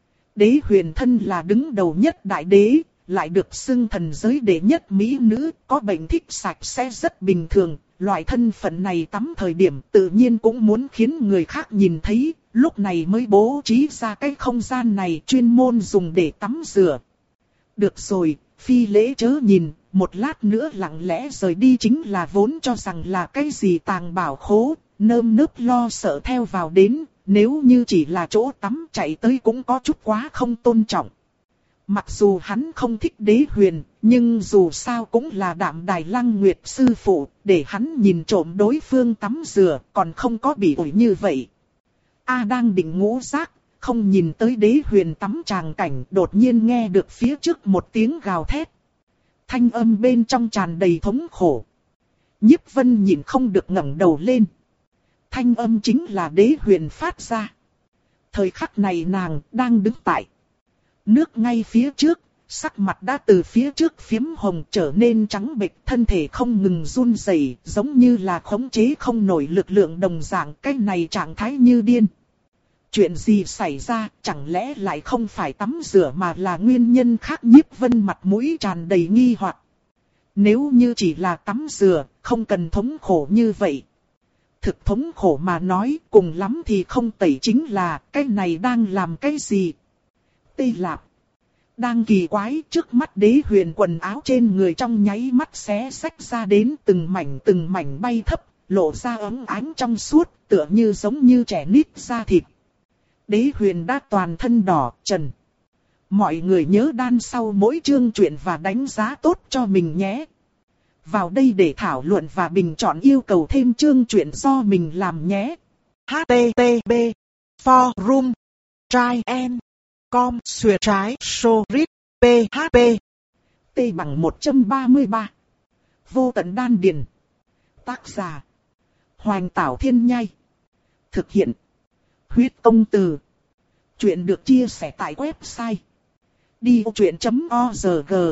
Đế Huyền thân là đứng đầu nhất đại đế, lại được xưng thần giới đệ nhất mỹ nữ, có bệnh thích sạch sẽ rất bình thường. Loại thân phận này tắm thời điểm tự nhiên cũng muốn khiến người khác nhìn thấy, lúc này mới bố trí ra cái không gian này chuyên môn dùng để tắm rửa. Được rồi, phi lễ chớ nhìn, một lát nữa lặng lẽ rời đi chính là vốn cho rằng là cái gì tàng bảo khố, nơm nớp lo sợ theo vào đến, nếu như chỉ là chỗ tắm chạy tới cũng có chút quá không tôn trọng. Mặc dù hắn không thích Đế Huyền, nhưng dù sao cũng là Đạm Đài Lăng Nguyệt sư phụ, để hắn nhìn trộm đối phương tắm rửa, còn không có bị ổi như vậy. A đang định ngũ giác, không nhìn tới Đế Huyền tắm tràng cảnh, đột nhiên nghe được phía trước một tiếng gào thét. Thanh âm bên trong tràn đầy thống khổ. Nhiếp Vân nhìn không được ngẩng đầu lên. Thanh âm chính là Đế Huyền phát ra. Thời khắc này nàng đang đứng tại nước ngay phía trước, sắc mặt đã từ phía trước phiếm hồng trở nên trắng bệch, thân thể không ngừng run rẩy, giống như là khống chế không nổi lực lượng đồng dạng, cái này trạng thái như điên. Chuyện gì xảy ra, chẳng lẽ lại không phải tắm rửa mà là nguyên nhân khác? Nhiếp Vân mặt mũi tràn đầy nghi hoặc. Nếu như chỉ là tắm rửa, không cần thống khổ như vậy. Thực thống khổ mà nói, cùng lắm thì không tẩy chính là, cái này đang làm cái gì? Tê Lạp. Đang kỳ quái, trước mắt Đế Huyền quần áo trên người trong nháy mắt xé xách ra đến từng mảnh từng mảnh bay thấp, lộ ra ấm ánh trong suốt, tựa như giống như trẻ nít da thịt. Đế Huyền đã toàn thân đỏ trần. Mọi người nhớ đan sau mỗi chương truyện và đánh giá tốt cho mình nhé. Vào đây để thảo luận và bình chọn yêu cầu thêm chương truyện do mình làm nhé. H T T P Forum Try and Com xuyệt trái Sorit P H P T bằng một trăm ba mươi ba. Vô tận đan điền. Tác giả Hoành Tảo Thiên Nhai. Thực hiện Huyết Công Từ. Chuyện được chia sẻ tại website đi vô chuyện chấm org.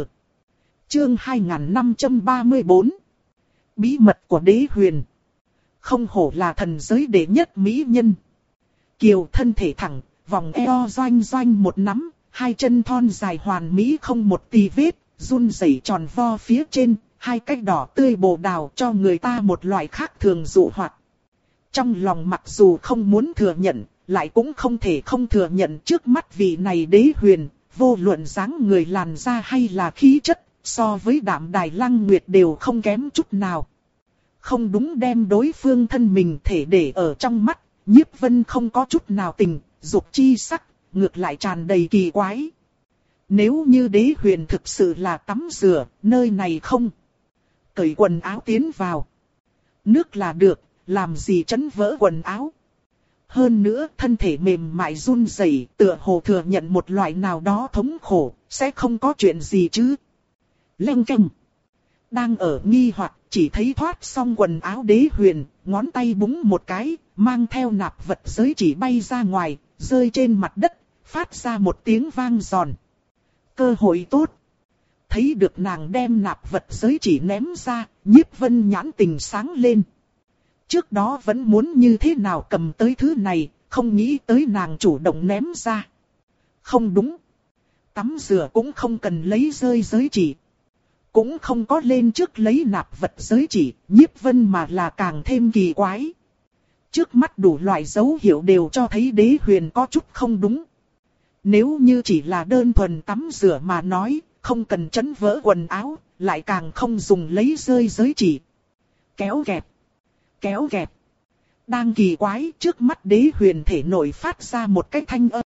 Chương hai nghìn năm trăm ba mươi bốn. Bí mật của Đế Huyền. Không hổ là thần giới đệ nhất mỹ nhân. Kiều thân thể thẳng, vòng eo doanh doanh một nắm, hai chân thon dài hoàn mỹ không một tì vết, run rẩy tròn vo phía trên, hai cái đỏ tươi bồ đào cho người ta một loại khác thường dụ hoặc. Trong lòng mặc dù không muốn thừa nhận, lại cũng không thể không thừa nhận trước mắt vị này Đế Huyền, vô luận dáng người làn da hay là khí chất, so với Đạm Đài Lăng Nguyệt đều không kém chút nào. Không đúng đem đối phương thân mình thể để ở trong mắt, Nhiếp Vân không có chút nào tình, dục chi sắc, ngược lại tràn đầy kỳ quái. Nếu như Đế Huyền thực sự là tắm rửa, nơi này không cởi quần áo tiến vào. Nước là được, làm gì chấn vỡ quần áo. Hơn nữa thân thể mềm mại run rẩy, tựa hồ thừa nhận một loại nào đó thống khổ, sẽ không có chuyện gì chứ. Leng keng. Đang ở nghi hoặc, chỉ thấy thoát xong quần áo Đế Huyền, ngón tay búng một cái, mang theo nạp vật giới chỉ bay ra ngoài, rơi trên mặt đất, phát ra một tiếng vang giòn. Cơ hội tốt. Thấy được nàng đem nạp vật giới chỉ ném ra, Nhiếp Vân nhãn tình sáng lên. Trước đó vẫn muốn như thế nào cầm tới thứ này, không nghĩ tới nàng chủ động ném ra. Không đúng. Tắm rửa cũng không cần lấy rơi giới chỉ. Cũng không có lên trước lấy nạp vật giới chỉ, Nhiếp Vân mà là càng thêm kỳ quái. Trước mắt đủ loại dấu hiệu đều cho thấy Đế Huyền có chút không đúng. Nếu như chỉ là đơn thuần tắm rửa mà nói, không cần chấn vỡ quần áo, lại càng không dùng lấy rơi giới chỉ. Kéo kẹt, kéo kẹt. Đang kỳ quái, trước mắt Đế Huyền thể nội phát ra một cái thanh âm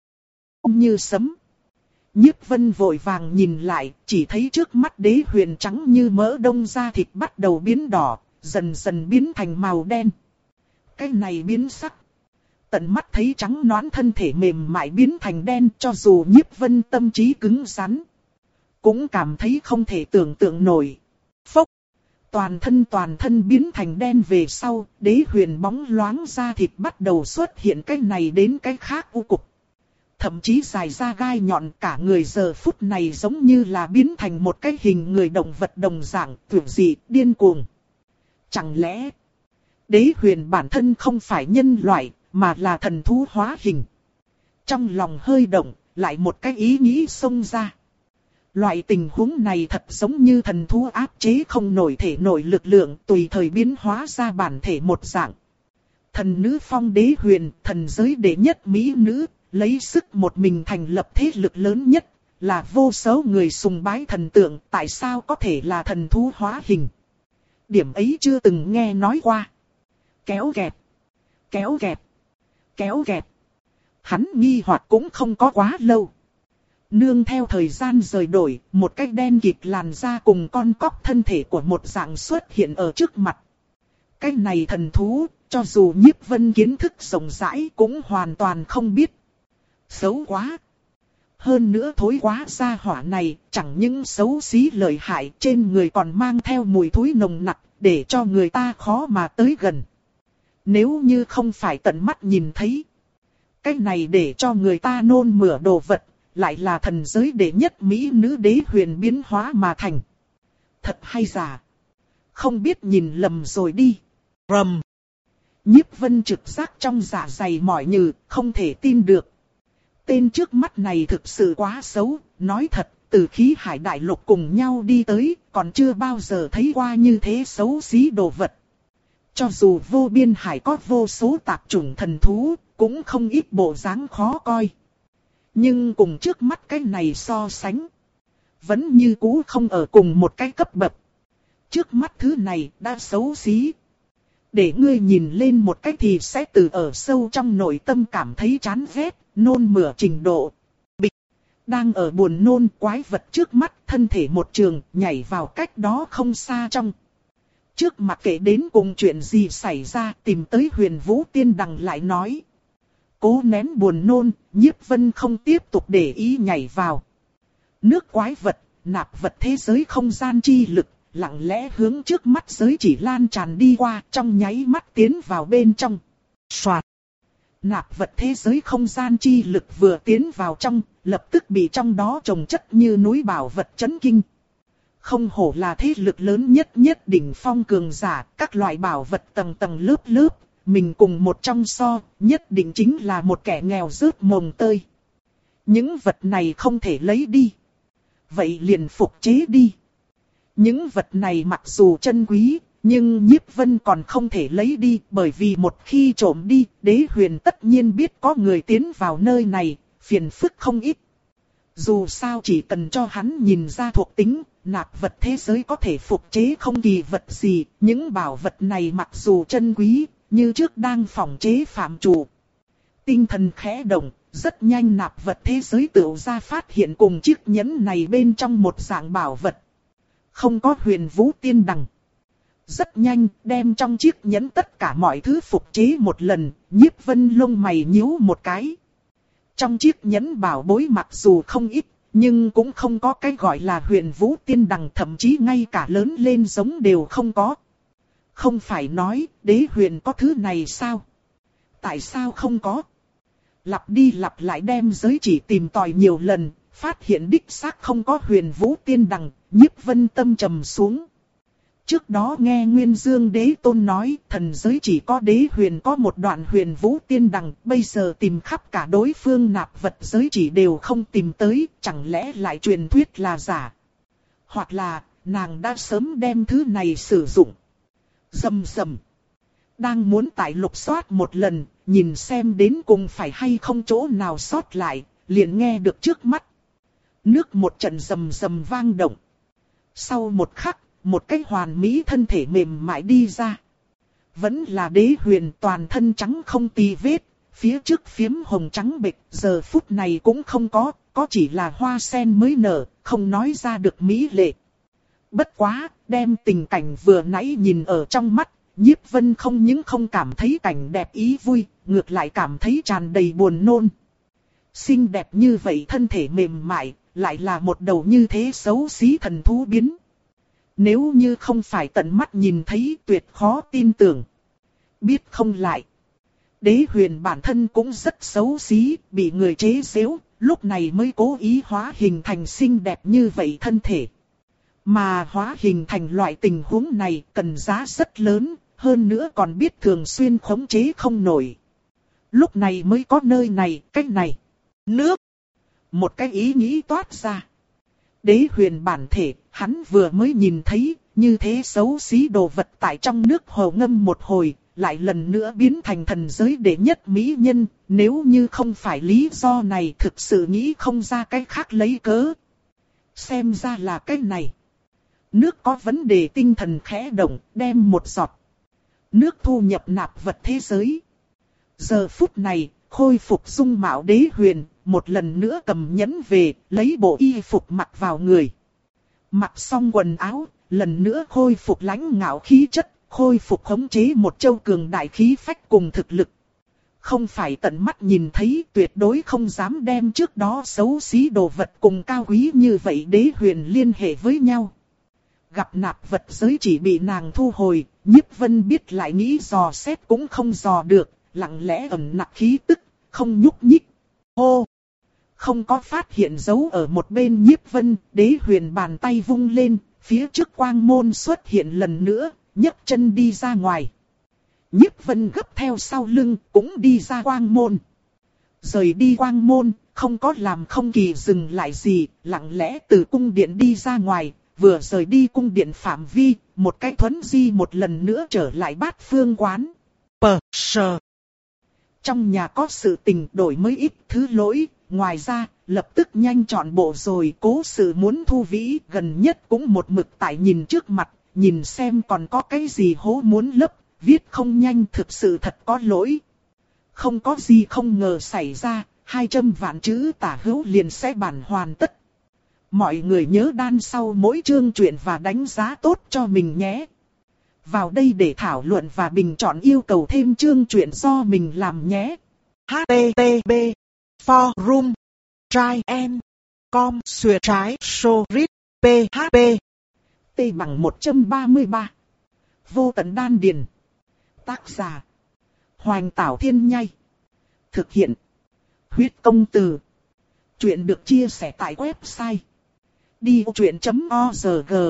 như sấm. Nhiếp Vân vội vàng nhìn lại, chỉ thấy trước mắt Đế Huyền trắng như mỡ đông da thịt bắt đầu biến đỏ, dần dần biến thành màu đen. Cái này biến sắc. Tận mắt thấy trắng nõn thân thể mềm mại biến thành đen, cho dù Nhiếp Vân tâm trí cứng rắn, cũng cảm thấy không thể tưởng tượng nổi. Phốc! Toàn thân toàn thân biến thành đen về sau, Đế Huyền bóng loáng da thịt bắt đầu xuất hiện cái này đến cái khác u cục. Thậm chí dài ra gai nhọn, cả người giờ phút này giống như là biến thành một cái hình người động vật đồng dạng, tuyệt dị, điên cuồng. Chẳng lẽ Đế Huyền bản thân không phải nhân loại, mà là thần thú hóa hình? Trong lòng hơi động, lại một cái ý nghĩ xông ra. Loại tình huống này thật giống như thần thú áp chế không nổi thể nội lực lượng, tùy thời biến hóa ra bản thể một dạng. Thần nữ phong Đế Huyền, thần giới đệ nhất mỹ nữ, lấy sức một mình thành lập thế lực lớn nhất, là vô số người sùng bái thần tượng, tại sao có thể là thần thú hóa hình? Điểm ấy chưa từng nghe nói qua. Kéo kẹt, kéo kẹt, kéo kẹt. Hắn nghi hoặc cũng không có quá lâu. Nương theo thời gian rời đổi, một cái đen kịt làn da cùng con cóc thân thể của một dạng xuất hiện ở trước mặt. Cái này thần thú, cho dù Nhiếp Vân kiến thức rộng rãi cũng hoàn toàn không biết. Xấu quá! Hơn nữa thối quá gia hỏa này, chẳng những xấu xí lợi hại, trên người còn mang theo mùi thối nồng nặc, để cho người ta khó mà tới gần. Nếu như không phải tận mắt nhìn thấy, cái này để cho người ta nôn mửa đồ vật, lại là thần giới đệ nhất mỹ nữ Đế Huyền biến hóa mà thành. Thật hay giả? Không biết nhìn lầm rồi đi. Rầm! Nhiếp Vân trực giác trong dạ dày mỏi nhừ, không thể tin được. Tên trước mắt này thực sự quá xấu, nói thật, từ khí hải đại lục cùng nhau đi tới, còn chưa bao giờ thấy qua như thế xấu xí đồ vật. Cho dù vô biên hải có vô số tạp chủng thần thú, cũng không ít bộ dáng khó coi. Nhưng cùng trước mắt cái này so sánh, vẫn như cũ không ở cùng một cái cấp bậc. Trước mắt thứ này đã xấu xí. Để ngươi nhìn lên một cái thì sẽ từ ở sâu trong nội tâm cảm thấy chán ghét, nôn mửa trình độ. Bịch! Đang ở buồn nôn, quái vật trước mắt, thân thể một trường, nhảy vào cách đó không xa trong. Trước mặt kể đến cùng chuyện gì xảy ra, tìm tới Huyền Vũ Tiên Đằng lại nói. Cố nén buồn nôn, Nhiếp Vân không tiếp tục để ý nhảy vào. Nước quái vật, nạp vật thế giới không gian chi lực, lặng lẽ hướng trước mắt giới chỉ lan tràn đi qua, trong nháy mắt tiến vào bên trong. Soạt! Nạp vật thế giới không gian chi lực vừa tiến vào trong, lập tức bị trong đó chồng chất như núi bảo vật chấn kinh. Không hổ là thế lực lớn nhất nhất đỉnh phong cường giả, các loại bảo vật tầng tầng lớp lớp, mình cùng một trong so, nhất định chính là một kẻ nghèo rớt mồng tơi. Những vật này không thể lấy đi. Vậy liền phục chế đi. Những vật này mặc dù chân quý, nhưng Nhiếp Vân còn không thể lấy đi, bởi vì một khi trộm đi, Đế Huyền tất nhiên biết có người tiến vào nơi này, phiền phức không ít. Dù sao chỉ cần cho hắn nhìn ra thuộc tính, nạp vật thế giới có thể phục chế không kỳ vật gì, những bảo vật này mặc dù chân quý, như trước đang phòng chế phạm chủ. Tinh thần khẽ động, rất nhanh nạp vật thế giới tự ra phát hiện cùng chiếc nhẫn này bên trong một dạng bảo vật. Không có Huyền Vũ Tiên Đằng. Rất nhanh, đem trong chiếc nhẫn tất cả mọi thứ phục chế một lần, Nhiếp Vân lông mày nhíu một cái. Trong chiếc nhẫn bảo bối mặc dù không ít, nhưng cũng không có cái gọi là Huyền Vũ Tiên Đằng, thậm chí ngay cả lớn lên giống đều không có. Không phải nói, Đế Huyền có thứ này sao? Tại sao không có? Lặp đi lặp lại đem giới chỉ tìm tòi nhiều lần, phát hiện đích xác không có Huyền Vũ Tiên Đằng, Nhiếp Vân tâm trầm xuống. Trước đó nghe Nguyên Dương Đế Tôn nói, thần giới chỉ có Đế Huyền có một đoạn Huyền Vũ Tiên Đằng, bây giờ tìm khắp cả đối phương nạp vật giới chỉ đều không tìm tới, chẳng lẽ lại truyền thuyết là giả? Hoặc là, nàng đã sớm đem thứ này sử dụng. Rầm rầm. Đang muốn tại lục soát một lần, nhìn xem đến cùng phải hay không chỗ nào sót lại, liền nghe được trước mắt. Nước một trận rầm rầm vang động. Sau một khắc, một cái hoàn mỹ thân thể mềm mại đi ra. Vẫn là Đế Huyền, toàn thân trắng không tì vết, phía trước phiếm hồng trắng bệch, giờ phút này cũng không có, có chỉ là hoa sen mới nở, không nói ra được mỹ lệ. Bất quá, đem tình cảnh vừa nãy nhìn ở trong mắt, Nhiếp Vân không những không cảm thấy cảnh đẹp ý vui, ngược lại cảm thấy tràn đầy buồn nôn. Xinh đẹp như vậy thân thể mềm mại, lại là một đầu như thế xấu xí thần thú biến. Nếu như không phải tận mắt nhìn thấy, tuyệt khó tin tưởng. Biết không lại. Đế Huyền bản thân cũng rất xấu xí, bị người chế giễu, lúc này mới cố ý hóa hình thành xinh đẹp như vậy thân thể. Mà hóa hình thành loại tình huống này cần giá rất lớn, hơn nữa còn biết thường xuyên khống chế không nổi. Lúc này mới có nơi này, cách này, nước. Một cái ý nghĩ toát ra. Đế Huyền bản thể, hắn vừa mới nhìn thấy, như thế xấu xí đồ vật tại trong nước hồ ngâm một hồi, lại lần nữa biến thành thần giới đệ nhất mỹ nhân, nếu như không phải lý do này thực sự nghĩ không ra cái khác lấy cớ. Xem ra là cái này. Nước có vấn đề tinh thần khẽ động, đem một giọt nước thu nhập nạp vật thế giới. Giờ phút này, khôi phục dung mạo Đế Huyền, một lần nữa cầm nhẫn về, lấy bộ y phục mặc vào người. Mặc xong quần áo, lần nữa khôi phục lãnh ngạo khí chất, khôi phục khống chế một châu cường đại khí phách cùng thực lực. Không phải tận mắt nhìn thấy, tuyệt đối không dám đem trước đó xấu xí đồ vật cùng cao quý như vậy Đế Huyền liên hệ với nhau. Gặp nạp vật giới chỉ bị nàng thu hồi, Nhiếp Vân biết lại nghĩ dò xét cũng không dò được, lặng lẽ ẩn nặc khí tức, không nhúc nhích. Hô! Không có phát hiện dấu ở một bên Nhiếp Vân, Đế Huyền bàn tay vung lên, phía trước quang môn xuất hiện lần nữa, nhấc chân đi ra ngoài. Nhiếp Vân gấp theo sau lưng, cũng đi ra quang môn. Rời đi quang môn, không có làm không kỳ dừng lại gì, lặng lẽ từ cung điện đi ra ngoài, vừa rời đi cung điện phạm vi, một cái thuấn di một lần nữa trở lại Bát Phương quán. Pờ sờ. Trong nhà có sự tình đổi mới ít thứ lỗi, ngoài ra, lập tức nhanh chọn bộ rồi, cố sự muốn thu vĩ, gần nhất cũng một mực tại nhìn trước mặt, nhìn xem còn có cái gì hố muốn lấp, viết không nhanh thực sự thật có lỗi. Không có gì không ngờ xảy ra, hai trăm vạn chữ tả hữu liền sẽ bản hoàn tất. Mọi người nhớ đan sau mỗi chương truyện và đánh giá tốt cho mình nhé. Vào đây để thảo luận và bình chọn yêu cầu thêm chương truyện do mình làm nhé. H T T P Forum Try and Com Xuyệt trái Sorit P H P T bằng một trăm ba mươi ba. Vô tận đan điền. Tác giả Hoành Tảo Thiên Nhai. Thực hiện Huyết Công Từ. Chuyện được chia sẻ tại website đi vô chuyện chấm org.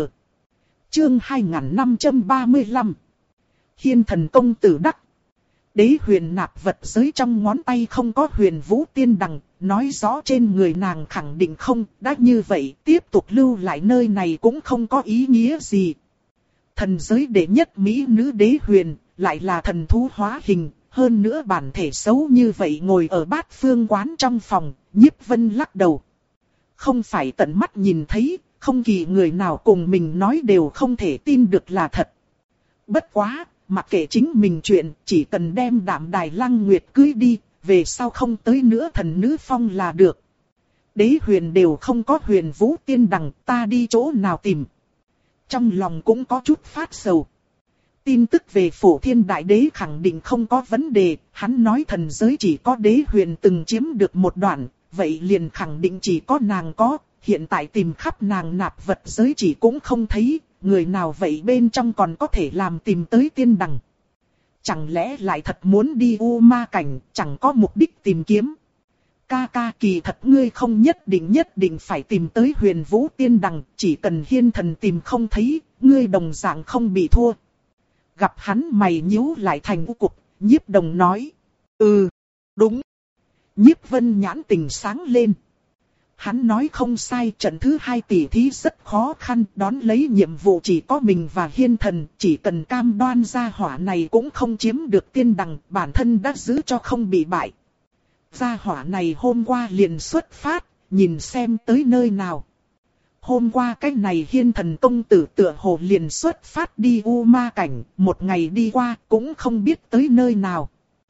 Chương hai nghìn năm trăm ba mươi lăm. Hiên thần công tử đắc. Đế Huyền nạp vật giới trong ngón tay không có Huyền Vũ Tiên Đằng, nói rõ trên người nàng khẳng định không, đã như vậy tiếp tục lưu lại nơi này cũng không có ý nghĩa gì. Thần giới đệ nhất mỹ nữ Đế Huyền, lại là thần thú hóa hình, hơn nữa bản thể xấu như vậy ngồi ở Bát Phương quán trong phòng, Nhiếp Vân lắc đầu. Không phải tận mắt nhìn thấy, không kỳ người nào cùng mình nói đều không thể tin được là thật. Bất quá, mặc kệ chính mình chuyện, chỉ cần đem Đạm Đài Lăng Nguyệt cưới đi, về sau không tới nữa thần nữ phong là được. Đế Huyền đều không có Huyền Vũ Tiên Đằng, ta đi chỗ nào tìm. Trong lòng cũng có chút phát sầu. Tin tức về Phổ Thiên Đại Đế khẳng định không có vấn đề, hắn nói thần giới chỉ có Đế Huyền từng chiếm được một đoạn, vậy liền khẳng định chỉ có nàng có, hiện tại tìm khắp nàng nạp vật giới chỉ cũng không thấy, người nào vậy bên trong còn có thể làm tìm tới tiên đằng. Chẳng lẽ lại thật muốn đi U Ma Cảnh, chẳng có mục đích tìm kiếm. Ca ca kỳ thật ngươi không nhất định nhất định phải tìm tới Huyền Vũ Tiên Đằng, chỉ cần hiên thần tìm không thấy, ngươi đồng dạng không bị thua. Gặp hắn mày nhíu lại thành u cục, Nhiếp Đồng nói. Ừ, đúng. Nhiếp Vân nhãn tình sáng lên. Hắn nói không sai, trận thứ hai tỷ thí rất khó khăn, đón lấy nhiệm vụ chỉ có mình và Hiên Thần, chỉ cần cam đoan gia hỏa này cũng không chiếm được tiên đằng, bản thân đã giữ cho không bị bại. Gia hỏa này hôm qua liền xuất phát, nhìn xem tới nơi nào. Hôm qua cái này Hiên Thần công tử tựa hồ liền xuất phát đi U Ma cảnh, một ngày đi qua cũng không biết tới nơi nào.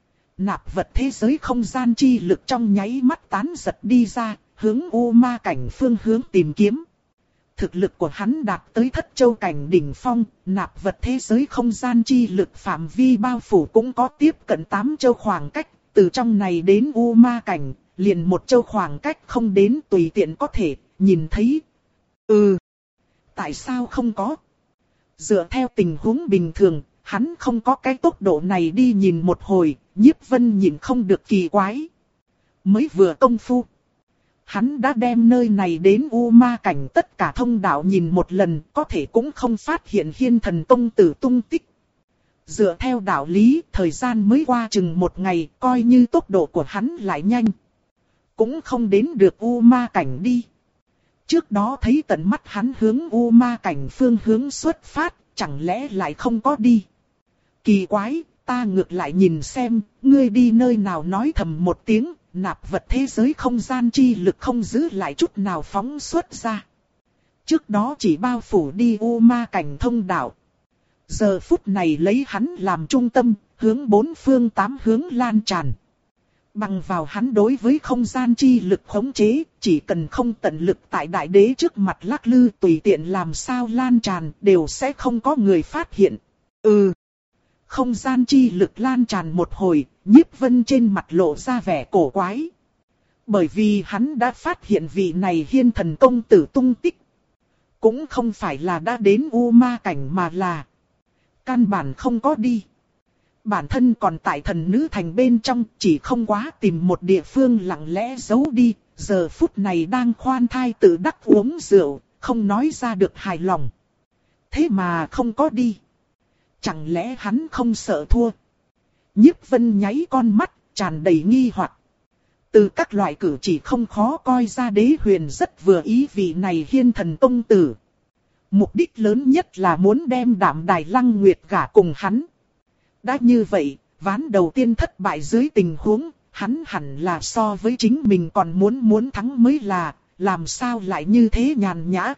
Nạp vật thế giới không gian chi lực trong nháy mắt tán giật đi ra, hướng U Ma cảnh phương hướng tìm kiếm. Thực lực của hắn đạt tới thất châu cảnh đỉnh phong, nạp vật thế giới không gian chi lực phạm vi bao phủ cũng có tiếp cận tám châu khoảng cách, từ trong này đến U Ma cảnh, liền một châu khoảng cách không đến tùy tiện có thể nhìn thấy. Ừ, tại sao không có? Dựa theo tình huống bình thường, hắn không có cái tốc độ này đi nhìn một hồi, Nhiếp Vân nhìn không được kỳ quái. Mới vừa công phu, hắn đã đem nơi này đến U Ma cảnh tất cả thông đạo nhìn một lần, có thể cũng không phát hiện Hiên Thần công tử tung tích. Dựa theo đạo lý, thời gian mới qua chừng một ngày, coi như tốc độ của hắn lại nhanh, cũng không đến được U Ma cảnh đi. Trước đó thấy tận mắt hắn hướng U Ma cảnh phương hướng xuất phát, chẳng lẽ lại không có đi? Kỳ quái, ta ngược lại nhìn xem, ngươi đi nơi nào nói thầm một tiếng, nạp vật thế giới không gian chi lực không giữ lại chút nào phóng xuất ra. Trước đó chỉ bao phủ đi U Ma cảnh thông đạo. Giờ phút này lấy hắn làm trung tâm, hướng bốn phương tám hướng lan tràn. Bằng vào hắn đối với không gian chi lực khống chế, chỉ cần không tận lực tại đại đế trước mặt lắc lư tùy tiện làm sao lan tràn đều sẽ không có người phát hiện. Ừ. Không gian chi lực lan tràn một hồi, Nhiếp Vân trên mặt lộ ra vẻ cổ quái. Bởi vì hắn đã phát hiện vị này Hiên Thần công tử tung tích. Cũng không phải là đã đến U Ma cảnh mà là căn bản không có đi. Bản thân còn tại Thần Nữ Thành bên trong, chỉ không quá tìm một địa phương lặng lẽ giấu đi, giờ phút này đang khoan thai tự đắc uống rượu, không nói ra được hài lòng. Thế mà không có đi. Chẳng lẽ hắn không sợ thua? Nhiếp Vân nháy con mắt, tràn đầy nghi hoặc. Từ các loại cử chỉ không khó coi ra Đế Huyền rất vừa ý vị này Hiên Thần công tử. Mục đích lớn nhất là muốn đem Đạm Đài Lăng Nguyệt gả cùng hắn. Đã như vậy, ván đầu tiên thất bại dưới tình huống, hắn hẳn là so với chính mình còn muốn muốn thắng mới là, làm sao lại như thế nhàn nhã.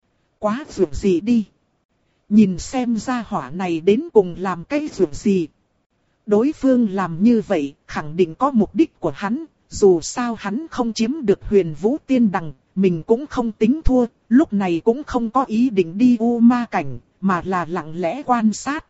Quá vượt gì đi. Nhìn xem ra hỏa này đến cùng làm cái vượt gì. Đối phương làm như vậy, khẳng định có mục đích của hắn, dù sao hắn không chiếm được Huyền Vũ Tiên Đằng, mình cũng không tính thua, lúc này cũng không có ý định đi U Ma cảnh, mà là lặng lẽ quan sát.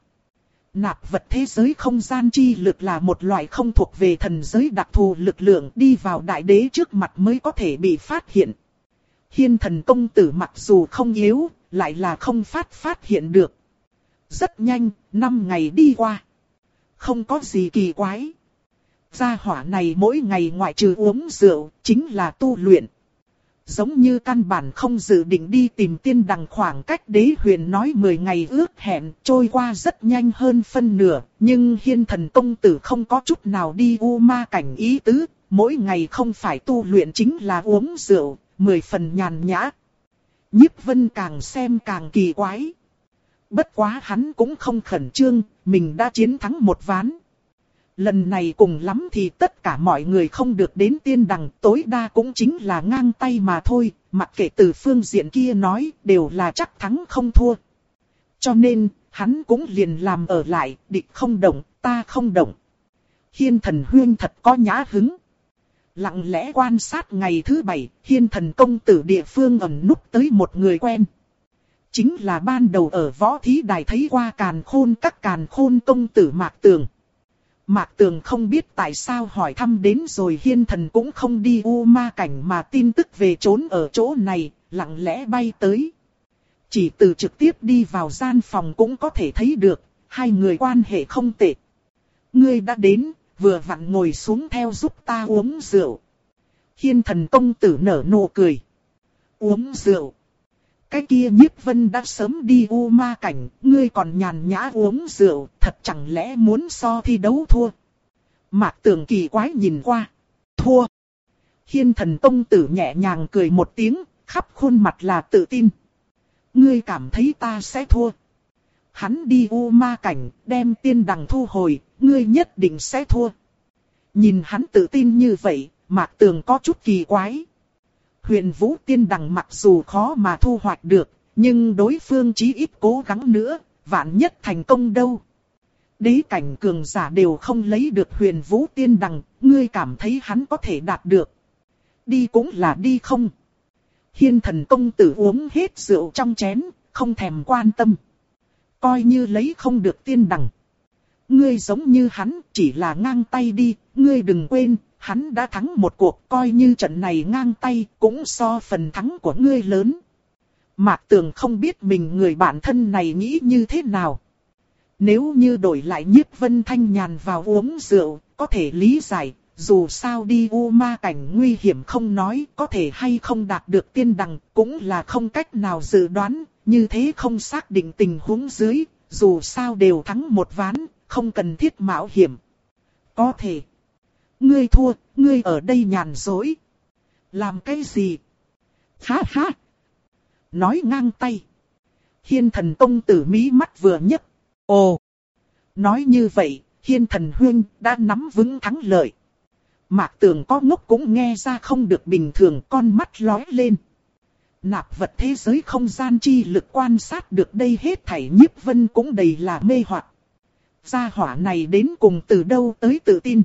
Nạp vật thế giới không gian chi lực là một loại không thuộc về thần giới đặc thù lực lượng, đi vào đại đế trước mặt mới có thể bị phát hiện. Hiên Thần công tử mặc dù không yếu, lại là không phát phát hiện được. Rất nhanh, năm ngày đi qua. Không có gì kỳ quái. Gia hỏa này mỗi ngày ngoại trừ uống rượu, chính là tu luyện. Giống như căn bản không dự định đi tìm tiên đằng, khoảng cách Đế Huyền nói mười ngày ước hẹn trôi qua rất nhanh hơn phân nửa. Nhưng Hiên Thần công tử không có chút nào đi U Ma cảnh ý tứ, mỗi ngày không phải tu luyện chính là uống rượu, mười phần nhàn nhã. Nhiếp Vân càng xem càng kỳ quái. Bất quá hắn cũng không khẩn trương, mình đã chiến thắng một ván. Lần này cùng lắm thì tất cả mọi người không được đến tiên đằng, tối đa cũng chính là ngang tay mà thôi, mặc kệ từ phương diện kia nói, đều là chắc thắng không thua. Cho nên, hắn cũng liền làm ở lại, địch không động, ta không động. Hiên Thần huyên thật có nhã hứng. Lặng lẽ quan sát ngày thứ bảy, Hiên Thần công tử địa phương ẩn núp tới một người quen. Chính là ban đầu ở võ thí đài thấy qua Càn Khôn các Càn Khôn công tử Mạc Tường. Mạc Tường không biết tại sao hỏi thăm đến rồi Hiên Thần cũng không đi U Ma cảnh mà tin tức về trốn ở chỗ này, lặng lẽ bay tới. Chỉ từ trực tiếp đi vào gian phòng cũng có thể thấy được, hai người quan hệ không tệ. Ngươi đã đến, vừa vặn ngồi xuống theo giúp ta uống rượu. Hiên Thần công tử nở nụ cười. Uống rượu. Cái kia Nhiếp Vân đã sớm đi U Ma cảnh, ngươi còn nhàn nhã uống rượu, thật chẳng lẽ muốn so thi đấu thua? Mạc Tường kỳ quái nhìn qua. Thua. Hiên Thần Tông Tử nhẹ nhàng cười một tiếng, khắp khuôn mặt là tự tin. Ngươi cảm thấy ta sẽ thua? Hắn đi U Ma Cảnh, đem tiên đằng thu hồi, ngươi nhất định sẽ thua. Nhìn hắn tự tin như vậy, Mạc Tường có chút kỳ quái. Huyền Vũ tiên đằng mặc dù khó mà thu hoạch được, nhưng đối phương chí ít cố gắng nữa, vạn nhất thành công đâu. Đế cảnh cường giả đều không lấy được Huyền Vũ tiên đằng, ngươi cảm thấy hắn có thể đạt được. Đi cũng là đi không. Hiên Thần Công Tử uống hết rượu trong chén, không thèm quan tâm. Coi như lấy không được tiên đằng. Ngươi giống như hắn, chỉ là ngang tay đi, ngươi đừng quên, hắn đã thắng một cuộc, coi như trận này ngang tay, cũng so phần thắng của ngươi lớn. Mạc Tường không biết mình người bạn thân này nghĩ như thế nào. Nếu như đổi lại Nhiếp Vân Thanh Nhàn vào uống rượu, có thể lý giải, dù sao đi U Ma Cảnh nguy hiểm không nói, có thể hay không đạt được tiên đằng, cũng là không cách nào dự đoán, như thế không xác định tình huống dưới, dù sao đều thắng một ván, không cần thiết mạo hiểm. Có thể. Ngươi thua, ngươi ở đây nhàn dối. Làm cái gì? Ha ha. Nói ngang tay. Hiên Thần Tông Tử mí mắt vừa nhấc. Ồ. Nói như vậy, Hiên Thần Huynh đã nắm vững thắng lợi. Mạc Tường có ngốc cũng nghe ra không được bình thường, con mắt lóe lên. Nạp vật thế giới không gian chi lực quan sát được đây hết thảy, Nhiếp Vân cũng đầy là mê hoặc. Gia hỏa này đến cùng từ đâu tới tự tin?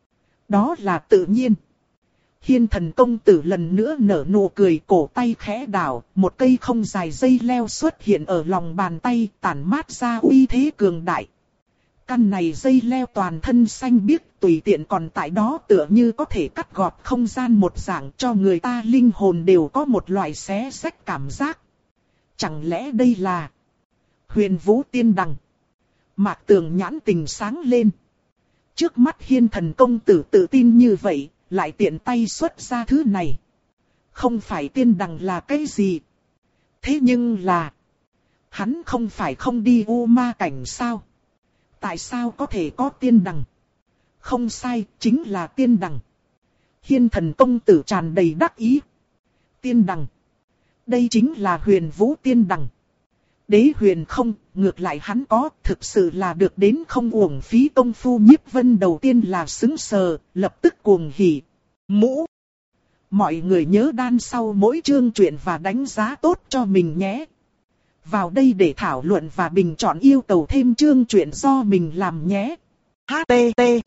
Đó là tự nhiên. Hiên Thần Công Tử lần nữa nở nụ cười, cổ tay khẽ đảo, một cây không dài dây leo xuất hiện ở lòng bàn tay, tản mát ra uy thế cường đại. Căn này dây leo toàn thân xanh biếc, tùy tiện còn tại đó tựa như có thể cắt gọt không gian một dạng, cho người ta linh hồn đều có một loại xé xách cảm giác. Chẳng lẽ đây là Huyền Vũ tiên đằng? Mạc Tường nhãn tình sáng lên. Trước mắt Hiên Thần Công Tử tự tin như vậy, lại tiện tay xuất ra thứ này. Không phải tiên đằng là cái gì? Thế nhưng là, hắn không phải không đi U Ma Cảnh sao? Tại sao có thể có tiên đằng? Không sai, chính là tiên đằng. Hiên Thần Công Tử tràn đầy đắc ý. Tiên đằng. Đây chính là Huyền Vũ tiên đằng. Đế huyền không, ngược lại hắn có, thực sự là được đến không uổng phí công phu. Nhiếp Vân đầu tiên là sững sờ, lập tức cuồng hỉ. Mũ. Mọi người nhớ đan sau mỗi chương truyện và đánh giá tốt cho mình nhé. Vào đây để thảo luận và bình chọn yêu cầu thêm chương truyện do mình làm nhé. H T T P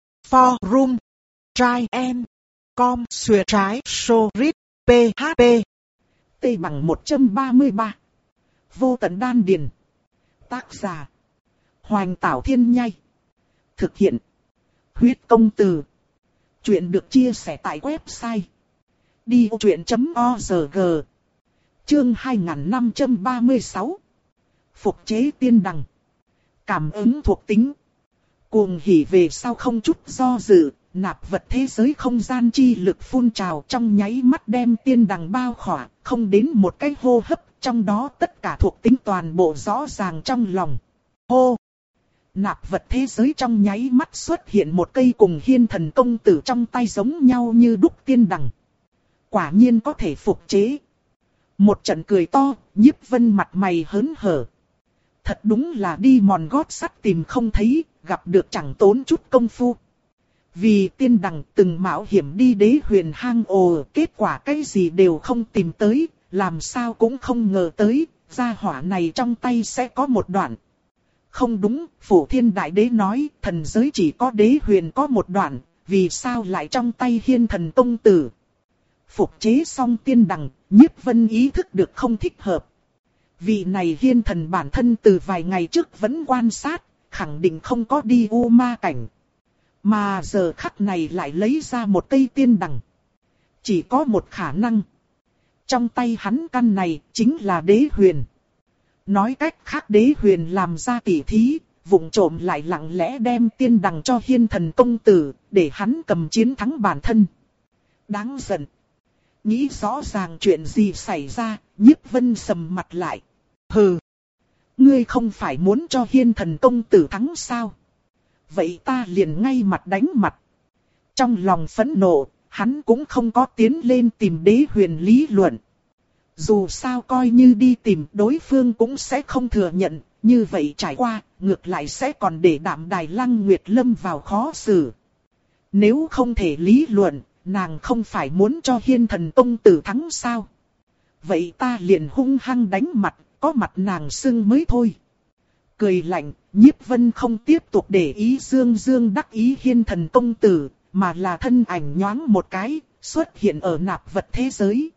Forum Try and Com Xuyệt trái Sorit P H P T bằng một trăm ba mươi ba. Vô tận đan điền. Tác giả Hoành Tảo Thiên Nhai. Thực hiện Huyết Công Từ. Chuyện được chia sẻ tại website đi ô chuyện chấm org. Chương hai nghìn năm trăm ba mươi sáu. Phục chế tiên đằng. Cảm ứng thuộc tính. Cuồng hỉ về sau không chút do dự, nạp vật thế giới không gian chi lực phun trào trong nháy mắt đem tiên đằng bao khỏa, không đến một cái hô hấp, trong đó tất cả thuộc tính toàn bộ rõ ràng trong lòng. Hô! Nạp vật thế giới trong nháy mắt xuất hiện một cây cùng Hiên Thần Công Tử trong tay giống nhau như đúc tiên đằng. Quả nhiên có thể phục chế. Một trận cười to, Nhiếp Vân mặt mày hớn hở. Thật đúng là đi mòn gót sắt tìm không thấy, gặp được chẳng tốn chút công phu. Vì tiên đằng từng mạo hiểm đi đế huyền hang ồ, kết quả cái gì đều không tìm tới, làm sao cũng không ngờ tới, gia hỏa này trong tay sẽ có một đoạn. Không đúng, Phổ Thiên Đại Đế nói, thần giới chỉ có đế huyền có một đoạn, vì sao lại trong tay Hiên Thần Công Tử? Phục chế xong tiên đằng, Nhiếp Vân ý thức được không thích hợp. Vị này Hiên Thần bản thân từ vài ngày trước vẫn quan sát, khẳng định không có đi U Ma Cảnh. Mà giờ khắc này lại lấy ra một cây tiên đằng. Chỉ có một khả năng. Trong tay hắn căn này chính là đế huyền. Nói cách khác đế huyền làm ra tỉ thí, vụng trộm lại lặng lẽ đem tiên đằng cho Hiên Thần Công Tử, để hắn cầm chiến thắng bản thân. Đáng giận. Nghĩ rõ ràng chuyện gì xảy ra, Nhiếp Vân sầm mặt lại. Hừ. Ngươi không phải muốn cho Hiên Thần Công Tử thắng sao? Vậy ta liền ngay mặt đánh mặt. Trong lòng phẫn nộ, hắn cũng không có tiến lên tìm Đế Huyền lý luận. Dù sao coi như đi tìm đối phương cũng sẽ không thừa nhận, như vậy trải qua, ngược lại sẽ còn để Đạm Đài Lăng Nguyệt lâm vào khó xử. Nếu không thể lý luận, nàng không phải muốn cho Hiên Thần Tông tử thắng sao? Vậy ta liền hung hăng đánh mặt, có mặt nàng sưng mới thôi. Cười lạnh, Nhiếp Vân không tiếp tục để ý dương dương đắc ý Hiên Thần Tông tử, mà là thân ảnh nhoáng một cái, xuất hiện ở nạp vật thế giới.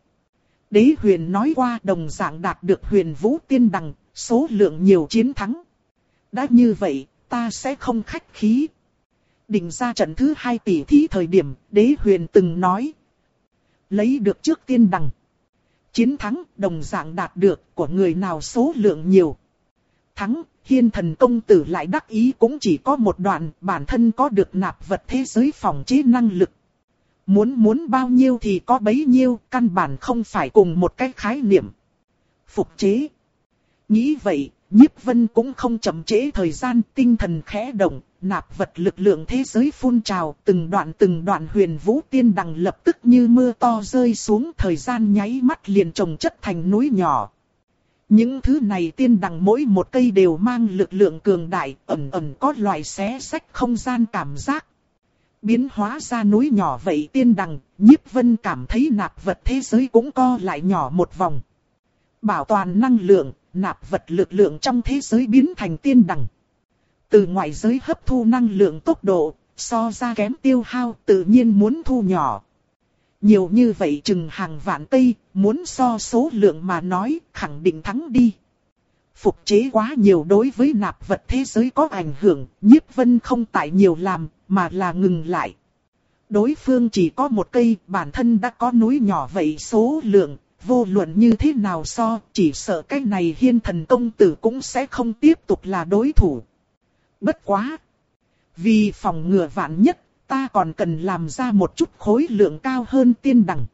Đế Huyền nói qua đồng dạng đạt được Huyền Vũ Tiên Đằng, số lượng nhiều chiến thắng. Đã như vậy, ta sẽ không khách khí. Định ra trận thứ hai tỷ thí thời điểm, Đế Huyền từng nói. Lấy được trước tiên đằng. Chiến thắng, đồng dạng đạt được, của người nào số lượng nhiều. Thắng, Hiên Thần Công Tử lại đắc ý cũng chỉ có một đoạn, bản thân có được nạp vật thế giới phòng chế năng lực. Muốn muốn bao nhiêu thì có bấy nhiêu, căn bản không phải cùng một cái khái niệm. Phục chế. Nghĩ vậy, Nhiếp Vân cũng không chậm trễ thời gian, tinh thần khẽ động, nạp vật lực lượng thế giới phun trào, từng đoạn từng đoạn Huyền Vũ Tiên Đằng lập tức như mưa to rơi xuống, thời gian nháy mắt liền chồng chất thành núi nhỏ. Những thứ này tiên đằng mỗi một cây đều mang lực lượng cường đại, ẩn ẩn có loại xé xách không gian cảm giác. Biến hóa ra núi nhỏ vậy tiên đằng, Nhiếp Vân cảm thấy nạp vật thế giới cũng co lại nhỏ một vòng. Bảo toàn năng lượng, nạp vật lực lượng trong thế giới biến thành tiên đằng. Từ ngoại giới hấp thu năng lượng tốc độ, so ra kém tiêu hao tự nhiên muốn thu nhỏ. Nhiều như vậy chừng hàng vạn cây, muốn so số lượng mà nói, khẳng định thắng đi. Phục chế quá nhiều đối với nạp vật thế giới có ảnh hưởng, Nhiếp Vân không tại nhiều làm, mà là ngừng lại. Đối phương chỉ có một cây, bản thân đã có núi nhỏ vậy số lượng, vô luận như thế nào so, chỉ sợ cái này Hiên Thần Công Tử cũng sẽ không tiếp tục là đối thủ. Bất quá! Vì phòng ngừa vạn nhất, ta còn cần làm ra một chút khối lượng cao hơn tiên đằng.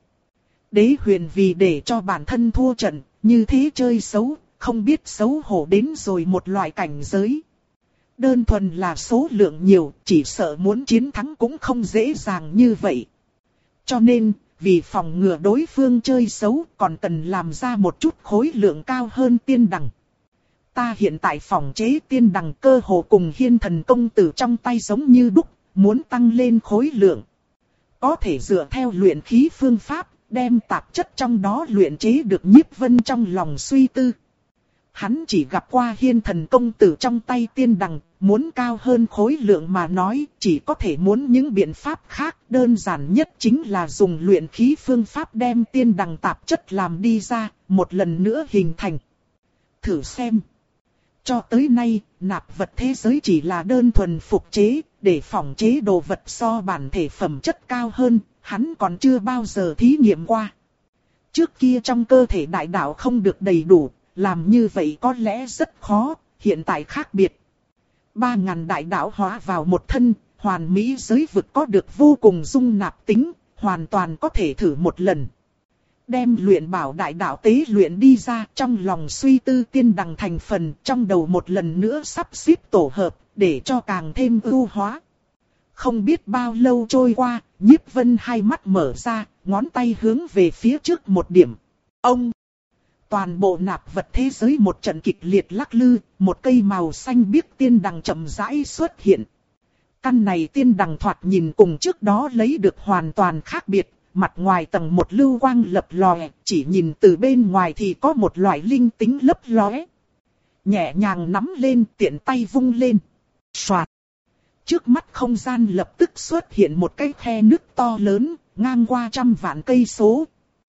Đế Huyền vì để cho bản thân thua trận, như thế chơi xấu, không biết xấu hổ đến rồi một loại cảnh giới. Đơn thuần là số lượng nhiều, chỉ sợ muốn chiến thắng cũng không dễ dàng như vậy. Cho nên, vì phòng ngừa đối phương chơi xấu, còn cần làm ra một chút khối lượng cao hơn tiên đằng. Ta hiện tại phòng chế tiên đằng cơ hồ cùng Hiên Thần Công Tử trong tay giống như đúc, muốn tăng lên khối lượng. Có thể dựa theo luyện khí phương pháp, đem tạp chất trong đó luyện chế được. Nhiếp Vân trong lòng suy tư. Hắn chỉ gặp qua Hiên Thần Công Tử trong tay tiên đằng, muốn cao hơn khối lượng mà nói, chỉ có thể muốn những biện pháp khác. Đơn giản nhất chính là dùng luyện khí phương pháp đem tiên đằng tạp chất làm đi ra, một lần nữa hình thành. Thử xem. Cho tới nay, nạp vật thế giới chỉ là đơn thuần phục chế, để phòng chế đồ vật so bản thể phẩm chất cao hơn, hắn còn chưa bao giờ thí nghiệm qua. Trước kia trong cơ thể đại đạo không được đầy đủ, làm như vậy có lẽ rất khó, hiện tại khác biệt. Ba ngàn đại đạo hóa vào một thân, hoàn mỹ giới vực có được vô cùng dung nạp tính, hoàn toàn có thể thử một lần. Đem luyện bảo đại đạo tế luyện đi ra, trong lòng suy tư tiên đằng thành phần, trong đầu một lần nữa sắp xếp tổ hợp, để cho càng thêm ưu hóa. Không biết bao lâu trôi qua, Nhiếp Vân hai mắt mở ra, ngón tay hướng về phía trước một điểm. Ông! Toàn bộ nạp vật thế giới một trận kịch liệt lắc lư, một cây màu xanh biếc tiên đằng chậm rãi xuất hiện. Căn này tiên đằng thoạt nhìn cùng trước đó lấy được hoàn toàn khác biệt. Mặt ngoài tầng một lưu quang lập lòe, chỉ nhìn từ bên ngoài thì có một loại linh tính lấp lóe. Nhẹ nhàng nắm lên, tiện tay vung lên. Soạt. Trước mắt không gian lập tức xuất hiện một cái khe nước to lớn, ngang qua trăm vạn cây số.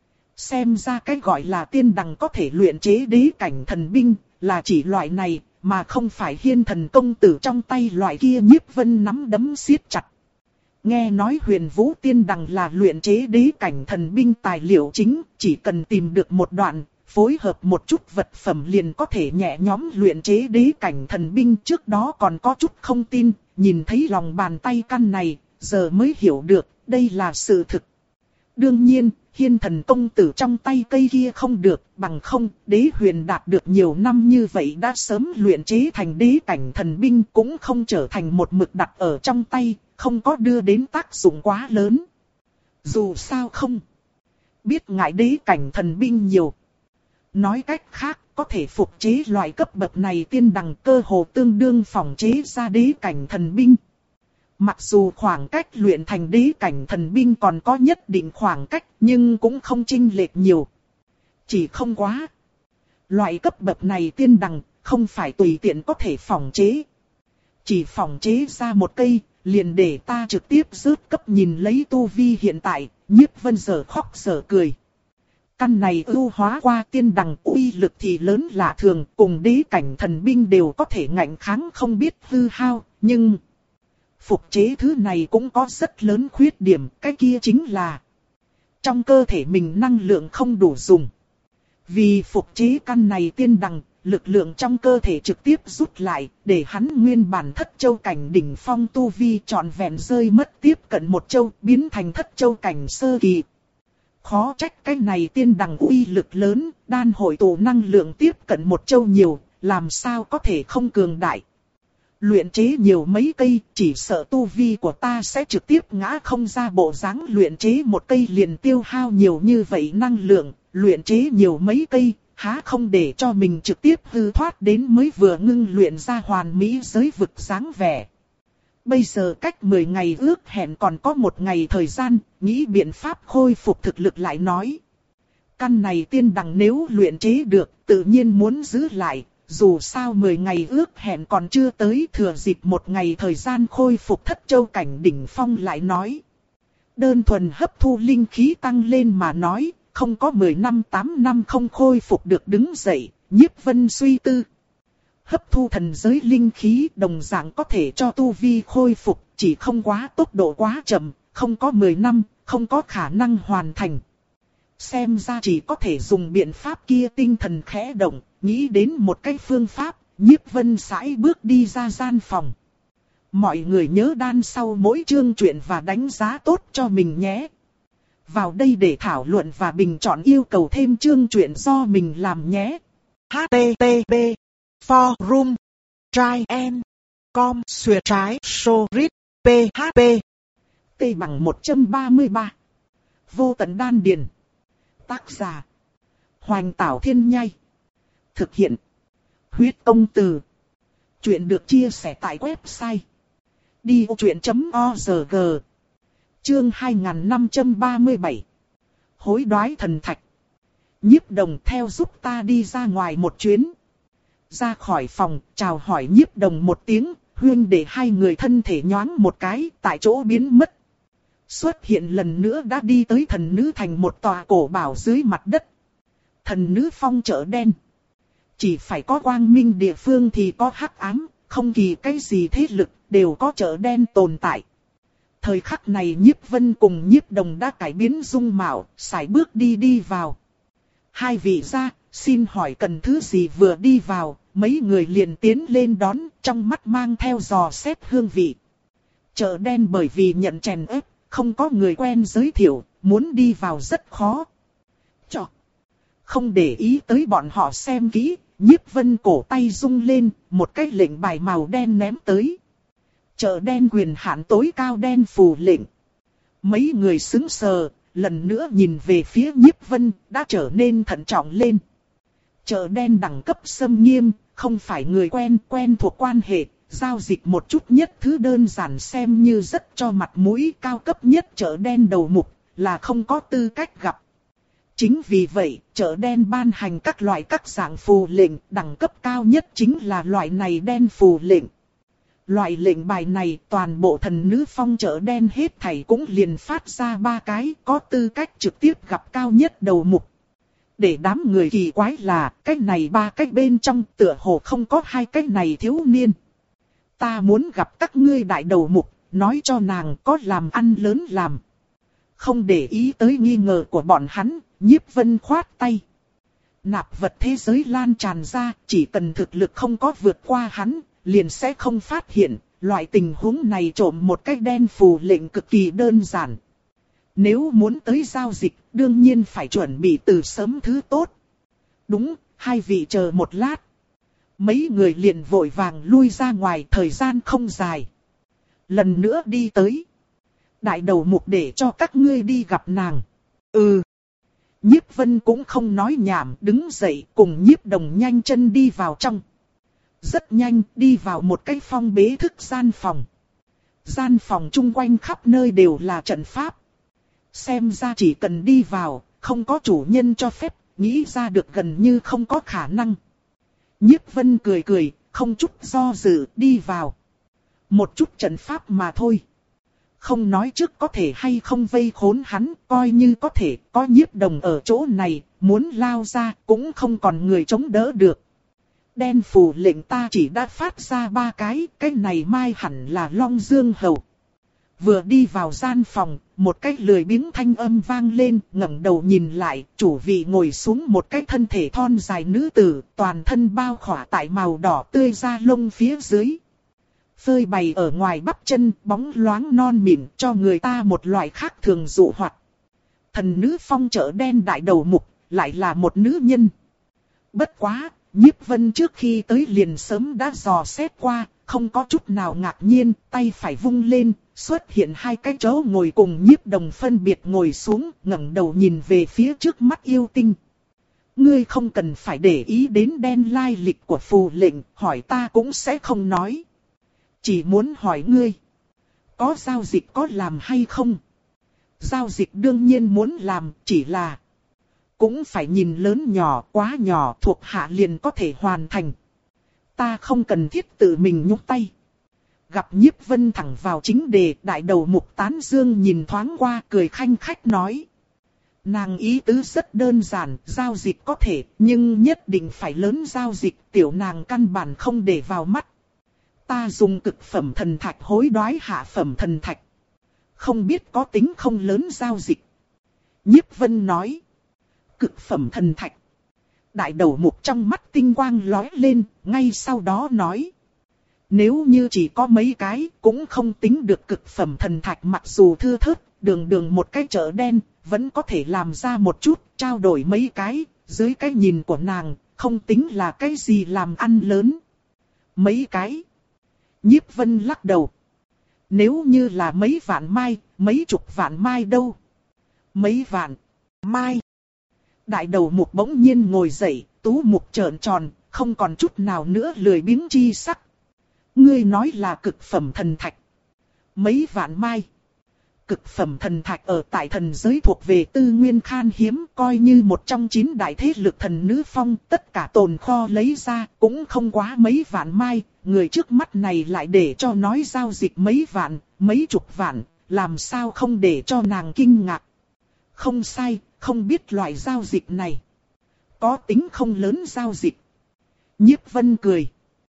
Xem ra cái gọi là tiên đằng có thể luyện chế đế cảnh thần binh, là chỉ loại này, mà không phải Hiên Thần Công Tử trong tay loại kia. Nhiếp Vân nắm đấm siết chặt. Nghe nói Huyền Vũ Tiên Đằng là luyện chế đế cảnh thần binh tài liệu chính, chỉ cần tìm được một đoạn, phối hợp một chút vật phẩm liền có thể nhẹ nhõm luyện chế đế cảnh thần binh. Trước đó còn có chút không tin, nhìn thấy lòng bàn tay căn này, giờ mới hiểu được, đây là sự thực. Đương nhiên, Hiên Thần Công Tử trong tay cây kia không được, bằng không, Đế Huyền đạt được nhiều năm như vậy đã sớm luyện chế thành đế cảnh thần binh, cũng không trở thành một mực đặt ở trong tay, không có đưa đến tác dụng quá lớn. Dù sao không biết ngại đế cảnh thần binh nhiều. Nói cách khác, có thể phục chế loại cấp bậc này tiên đằng cơ hồ tương đương phòng chế ra đế cảnh thần binh. Mặc dù khoảng cách luyện thành đế cảnh thần binh còn có nhất định khoảng cách, nhưng cũng không chênh lệch nhiều. Chỉ không quá. Loại cấp bậc này tiên đằng, không phải tùy tiện có thể phòng chế. Chỉ phòng chế ra một cây, liền để ta trực tiếp rớt cấp. Nhìn lấy tu vi hiện tại, Nhiếp Vân giờ khóc giờ cười. Căn này ưu hóa qua tiên đằng uy lực thì lớn lạ thường, cùng đế cảnh thần binh đều có thể ngạnh kháng không biết hư hao, nhưng phục chế thứ này cũng có rất lớn khuyết điểm, cái kia chính là trong cơ thể mình năng lượng không đủ dùng. Vì phục chế căn này tiên đằng, lực lượng trong cơ thể trực tiếp rút lại, để hắn nguyên bản thất châu cảnh đỉnh phong tu vi trọn vẹn rơi mất tiếp cận một châu, biến thành thất châu cảnh sơ kỳ. Khó trách cái này tiên đằng uy lực lớn, đan hội tụ năng lượng tiếp cận một châu nhiều, làm sao có thể không cường đại. Luyện chế nhiều mấy cây, chỉ sợ tu vi của ta sẽ trực tiếp ngã không ra bộ dáng. Luyện chế một cây liền tiêu hao nhiều như vậy năng lượng, luyện chế nhiều mấy cây, há không để cho mình trực tiếp hư thoát đến mới vừa ngưng luyện ra hoàn mỹ giới vực dáng vẻ. Bây giờ cách mười ngày ước hẹn còn có một ngày thời gian, nghĩ biện pháp khôi phục thực lực lại nói. Căn này tiên đằng nếu luyện chế được, tự nhiên muốn giữ lại, dù sao mười ngày ước hẹn còn chưa tới, thừa dịp một ngày thời gian khôi phục thất châu cảnh đỉnh phong lại nói. Đơn thuần hấp thu linh khí tăng lên mà nói, không có mười năm tám năm không khôi phục được đứng dậy, Nhiếp Vân suy tư. Hấp thu thần giới linh khí đồng dạng có thể cho tu vi khôi phục, chỉ không quá tốc độ quá chậm, không có mười năm, không có khả năng hoàn thành. Xem ra chỉ có thể dùng biện pháp kia. Tinh thần khẽ động, nghĩ đến một cái phương pháp, Nhiếp Vân sải bước đi ra gian phòng. Mọi người nhớ đan sau mỗi chương truyện và đánh giá tốt cho mình nhé. Vào đây để thảo luận và bình chọn yêu cầu thêm chương truyện do mình làm nhé. H T T P Forum Try and Com Xuyệt trái Sorit P H P T bằng một trăm ba mươi ba Vô tận đan điền. Tác giả Hoành Tảo Thiên Nhai. Thực hiện Huyết Công Từ. Chuyện được chia sẻ tại website đi vô chuyện chấm org. Chương hai nghìn năm trăm ba mươi bảy Hối đoái thần thạch. Nhiếp Đồng theo giúp ta đi ra ngoài một chuyến. Ra khỏi phòng, chào hỏi Nhiếp Đồng một tiếng, huyên để hai người thân thể nhoáng một cái, tại chỗ biến mất. Xuất hiện lần nữa đã đi tới Thần Nữ Thành, một tòa cổ bảo dưới mặt đất. Thần Nữ Phong chợ đen. Chỉ phải có quang minh địa phương thì có hắc ám, không kỳ cái gì thế lực, đều có chợ đen tồn tại. Thời khắc này Nhiếp Vân cùng Nhiếp Đồng đã cải biến dung mạo, sải bước đi đi vào. Hai vị gia, xin hỏi cần thứ gì? Vừa đi vào, mấy người liền tiến lên đón, trong mắt mang theo dò xét hương vị. Chợ đen bởi vì nhận chèn ép, không có người quen giới thiệu, muốn đi vào rất khó. Chọ! Không để ý tới bọn họ xem kỹ, Nhiếp Vân cổ tay rung lên, một cái lệnh bài màu đen ném tới. Chợ đen quyền hạn tối cao đen phù lệnh. Mấy người sững sờ, lần nữa nhìn về phía Nhiếp Vân, đã trở nên thận trọng lên. Chợ đen đẳng cấp xâm nghiêm, không phải người quen, quen thuộc quan hệ, giao dịch một chút nhất thứ đơn giản xem như rất cho mặt mũi. Cao cấp nhất chợ đen đầu mục, là không có tư cách gặp. Chính vì vậy, chợ đen ban hành các loại các dạng phù lệnh, đẳng cấp cao nhất chính là loại này đen phù lệnh. Loại lệnh bài này toàn bộ Thần Nữ Phong chợ đen hết thảy cũng liền phát ra ba cái, có tư cách trực tiếp gặp cao nhất đầu mục. Để đám người kỳ quái là, cái này ba cái bên trong tựa hồ không có hai cái này thiếu niên. Ta muốn gặp các ngươi đại đầu mục, nói cho nàng có làm ăn lớn làm. Không để ý tới nghi ngờ của bọn hắn, Nhiếp Vân khoát tay. Nạp vật thế giới lan tràn ra, chỉ cần thực lực không có vượt qua hắn, liền sẽ không phát hiện. Loại tình huống này trộm một cái đen phù lệnh cực kỳ đơn giản. Nếu muốn tới giao dịch, đương nhiên phải chuẩn bị từ sớm thứ tốt. Đúng, hai vị chờ một lát. Mấy người liền vội vàng lui ra ngoài, thời gian không dài. Lần nữa đi tới. Đại đầu mục để cho các ngươi đi gặp nàng. Ừ. Nhiếp Vân cũng không nói nhảm, đứng dậy cùng Nhiếp Đồng nhanh chân đi vào trong. Rất nhanh đi vào một cái phong bế thức gian phòng. Gian phòng chung quanh khắp nơi đều là trận pháp. Xem ra chỉ cần đi vào, không có chủ nhân cho phép, nghĩ ra được gần như không có khả năng. Nhiếp Vân cười cười, không chút do dự đi vào. Một chút trận pháp mà thôi. Không nói trước có thể hay không vây khốn hắn, coi như có thể, có Nhiếp Đồng ở chỗ này, muốn lao ra cũng không còn người chống đỡ được. Đen phù lệnh ta chỉ đã phát ra ba cái, cái này mai hẳn là Long Dương Hầu. Vừa đi vào gian phòng, một cái lười biếng thanh âm vang lên, ngẩng đầu nhìn lại, chủ vị ngồi xuống một cái thân thể thon dài nữ tử, toàn thân bao khỏa tại màu đỏ tươi da lông phía dưới. Phơi bày ở ngoài bắp chân, bóng loáng non mịn, cho người ta một loại khác thường dụ hoặc. Thần nữ phong chợ đen đại đầu mục, lại là một nữ nhân. Bất quá, Nhiếp Vân trước khi tới liền sớm đã dò xét qua, không có chút nào ngạc nhiên, tay phải vung lên, xuất hiện hai cái chỗ ngồi cùng Nhiếp Đồng phân biệt ngồi xuống, ngẩng đầu nhìn về phía trước mắt yêu tinh. Ngươi không cần phải để ý đến đen lai lịch của phù lệnh, hỏi ta cũng sẽ không nói. Chỉ muốn hỏi ngươi, có giao dịch có làm hay không? Giao dịch đương nhiên muốn làm, chỉ là cũng phải nhìn lớn nhỏ, quá nhỏ thuộc hạ liền có thể hoàn thành. Ta không cần thiết tự mình nhúc tay. Gặp Nhiếp Vân thẳng vào chính đề, đại đầu mục Tán Dương nhìn thoáng qua cười khanh khách nói. Nàng ý tứ rất đơn giản, giao dịch có thể, nhưng nhất định phải lớn giao dịch, tiểu nàng căn bản không để vào mắt. Ta dùng cực phẩm thần thạch hối đoái hạ phẩm thần thạch. Không biết có tính không lớn giao dịch. Nhiếp Vân nói. Cực phẩm thần thạch. Đại đầu mục trong mắt tinh quang lóe lên, ngay sau đó nói. Nếu như chỉ có mấy cái, cũng không tính được cực phẩm thần thạch, mặc dù thưa thớt, đường đường một cái chợ đen, vẫn có thể làm ra một chút, trao đổi mấy cái, dưới cái nhìn của nàng, không tính là cái gì làm ăn lớn. Mấy cái. Nhiếp Vân lắc đầu. Nếu như là mấy vạn mai, mấy chục vạn mai đâu? Mấy vạn mai. Đại đầu mục bỗng nhiên ngồi dậy, tú mục trợn tròn, không còn chút nào nữa lười biếng chi sắc. Ngươi nói là cực phẩm thần thạch. Mấy vạn mai. Cực phẩm thần thạch ở tại thần giới thuộc về tư nguyên khan hiếm, coi như một trong chín đại thế lực thần nữ phong, tất cả tồn kho lấy ra cũng không quá mấy vạn mai. Người trước mắt này lại để cho nói giao dịch mấy vạn, mấy chục vạn, làm sao không để cho nàng kinh ngạc. Không sai, không biết loại giao dịch này có tính không lớn giao dịch. Nhiếp Vân cười.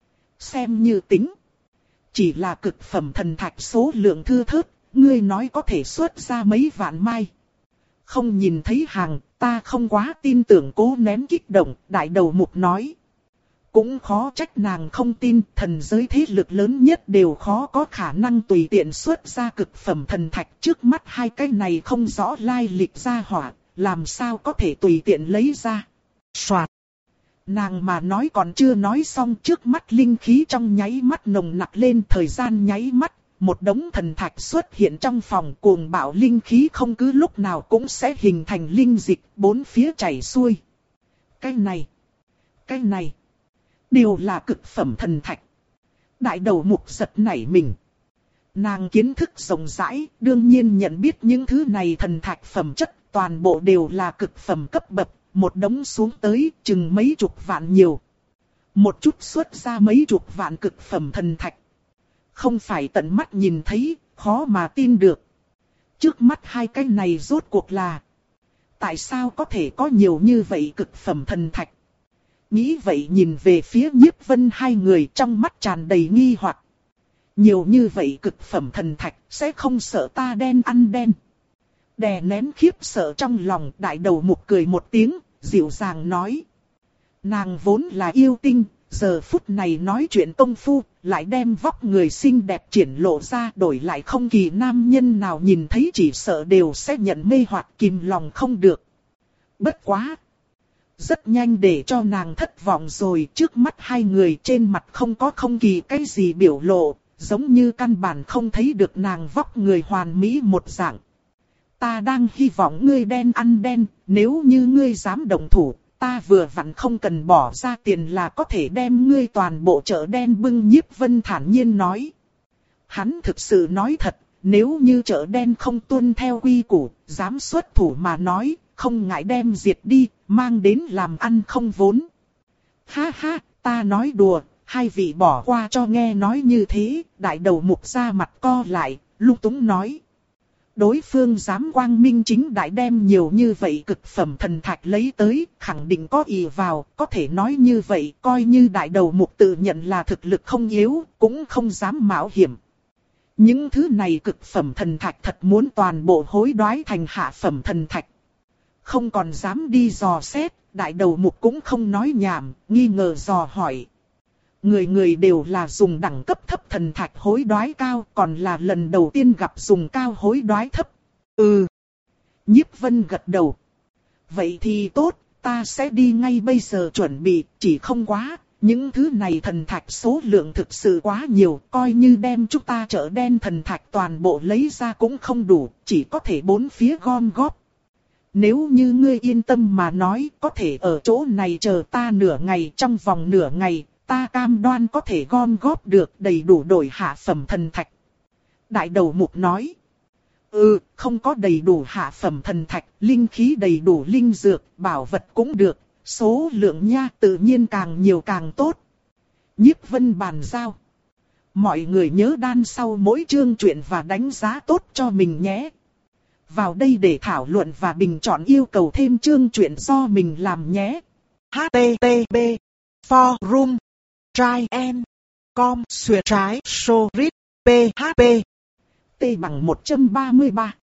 Xem như tính. Chỉ là cực phẩm thần thạch số lượng thưa thớt, ngươi nói có thể xuất ra mấy vạn mai. Không nhìn thấy hàng, ta không quá tin tưởng, cố nén kích động, đại đầu mục nói. Cũng khó trách nàng không tin, thần giới thế lực lớn nhất đều khó có khả năng tùy tiện xuất ra cực phẩm thần thạch. Trước mắt hai cái này không rõ lai lịch ra hỏa, làm sao có thể tùy tiện lấy ra. Soạt. Nàng mà nói còn chưa nói xong, trước mắt linh khí trong nháy mắt nồng nặc lên, thời gian nháy mắt, một đống thần thạch xuất hiện trong phòng, cuồng bạo linh khí không cứ lúc nào cũng sẽ hình thành linh dịch, bốn phía chảy xuôi. Cái này, cái này, đều là cực phẩm thần thạch. Đại đầu mục giật nảy mình. Nàng kiến thức rộng rãi, đương nhiên nhận biết những thứ này thần thạch phẩm chất, toàn bộ đều là cực phẩm cấp bậc. Một đống xuống tới chừng mấy chục vạn nhiều. Một chút xuất ra mấy chục vạn cực phẩm thần thạch. Không phải tận mắt nhìn thấy, khó mà tin được. Trước mắt hai cái này rốt cuộc là. Tại sao có thể có nhiều như vậy cực phẩm thần thạch? Nghĩ vậy nhìn về phía Nhiếp Vân hai người, trong mắt tràn đầy nghi hoặc. Nhiều như vậy cực phẩm thần thạch, sẽ không sợ ta đen ăn đen. Đè nén khiếp sợ trong lòng, đại đầu mục cười một tiếng, dịu dàng nói. Nàng vốn là yêu tinh, giờ phút này nói chuyện công phu, lại đem vóc người xinh đẹp triển lộ ra, đổi lại không kỳ nam nhân nào nhìn thấy chỉ sợ đều sẽ nhận mê hoặc, kìm lòng không được. Bất quá. Rất nhanh để cho nàng thất vọng rồi, trước mắt hai người trên mặt không có không kỳ cái gì biểu lộ, giống như căn bản không thấy được nàng vóc người hoàn mỹ một dạng. Ta đang hy vọng ngươi đen ăn đen, nếu như ngươi dám động thủ, ta vừa vặn không cần bỏ ra tiền là có thể đem ngươi toàn bộ chợ đen bưng. Nhiếp Vân thản nhiên nói. Hắn thực sự nói thật, nếu như chợ đen không tuân theo quy củ, dám xuất thủ mà nói, không ngại đem diệt đi, mang đến làm ăn không vốn. Ha ha, ta nói đùa, hai vị bỏ qua cho. Nghe nói như thế, đại đầu mục ra mặt co lại, lung túng nói. Đối phương dám quang minh chính đại đem nhiều như vậy cực phẩm thần thạch lấy tới, khẳng định có ỷ vào, có thể nói như vậy, coi như đại đầu mục tự nhận là thực lực không yếu, cũng không dám mạo hiểm. Những thứ này cực phẩm thần thạch thật muốn toàn bộ hối đoái thành hạ phẩm thần thạch. Không còn dám đi dò xét, đại đầu mục cũng không nói nhảm, nghi ngờ dò hỏi. Người người đều là dùng đẳng cấp thấp thần thạch hối đoái cao, còn là lần đầu tiên gặp dùng cao hối đoái thấp. Ừ. Nhiếp Vân gật đầu. Vậy thì tốt, ta sẽ đi ngay bây giờ chuẩn bị, chỉ không quá. Những thứ này thần thạch số lượng thực sự quá nhiều, coi như đem chúng ta chợ đen thần thạch toàn bộ lấy ra cũng không đủ, chỉ có thể bốn phía gom góp. Nếu như ngươi yên tâm mà nói, có thể ở chỗ này chờ ta nửa ngày, trong vòng nửa ngày, ta cam đoan có thể gom góp được đầy đủ đổi hạ phẩm thần thạch. Đại đầu mục nói. Ừ, không có đầy đủ hạ phẩm thần thạch, linh khí đầy đủ linh dược, bảo vật cũng được, số lượng nha tự nhiên càng nhiều càng tốt. Nhiếp Vân bàn giao. Mọi người nhớ đan sau mỗi chương truyện và đánh giá tốt cho mình nhé. Vào đây để thảo luận và bình chọn yêu cầu thêm chương truyện do mình làm nhé. H T T P Forum Try and Com Xuyệt trái Sorit P H P T bằng một trăm ba mươi ba